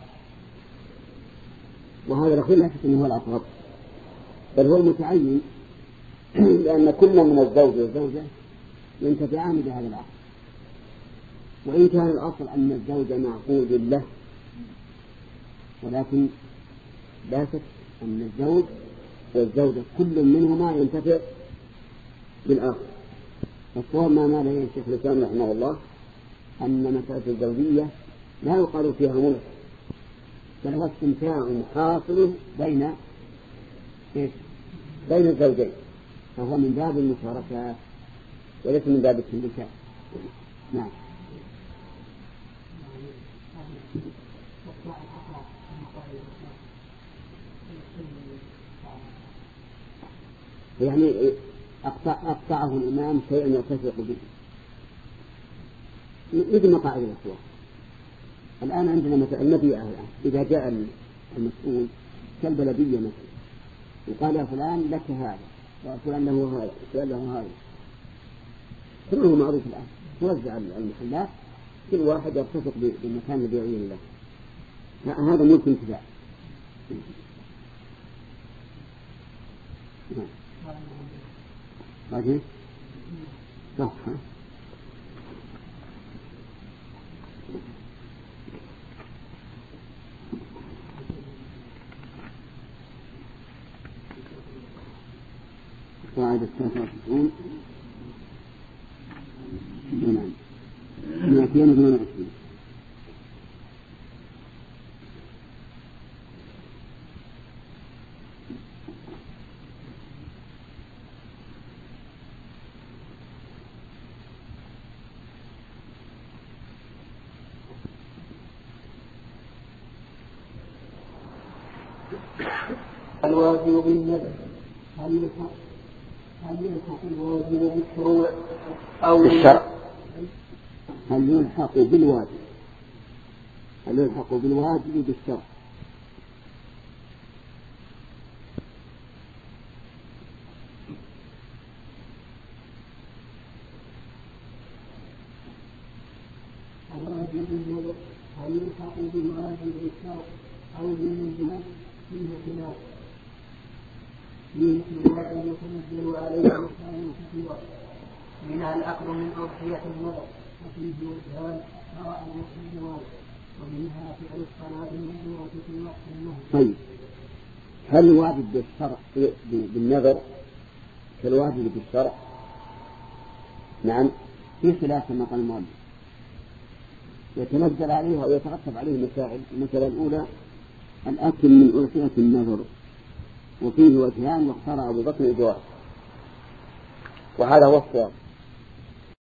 وهذا الأخير لا شك أنه هو الأقرب، بل هو المتعين، لأن كل من الزوج والزوجة ينتفعان بهذا العقد، وإن كان الأصل أن الزوج معقود له، ولكن لا شك أن الزوج والزوجة كل منهما ينتفع بالآخر. فالصواب ما مال إليه الشيخ الإسلام رحمه الله أن مسألة الزوجية لا يقال فيها ملك، بل هو استمتاع حاصل بين الزوجين، فهو من باب المشاركات وليس من باب التمليكات. نعم. يعني أقطعه الإمام شيئا يتفق به، مثل مقاعد الأسواق. الآن عندنا مثلا المبيعة، إذا جاء المسؤول كالبلدية مثلا وقال يا فلان لك هذا وفلان له هذا وفلان له هذا، كله معروف الآن، توزع المحلات كل واحد يتفق بالمكان الذي يعين له، هذا ملك انتفاع. بعدين صح. قاعدة 93 228. الواجب بالنذر هل يلحق الواجب بالشروع أو بالشرع؟ هل يلحق بالواجب بالشرع؟ الواجب بالنذر هل يلحق بالواجب بالشرع أو بالنذر فيه خلاف، فيه الواجب يتنزل عليه مسائل كثيرة، منها الأكل من أضحية النذر وفيه وجهان سواء في الجواز، ومنها فعل الصلاة المنذورة في وقت النهي. طيب، هل الواجب بالشرع بالنذر كالواجب بالشرع؟ نعم، في خلاف كما قال المؤلف، يتنزل عليه أو يترتب عليه مسائل. المسألة الأولى الأكل من أضحية النذر، وفيه وجهان واختار أبو بكر الجواز، وهذا هو الصواب،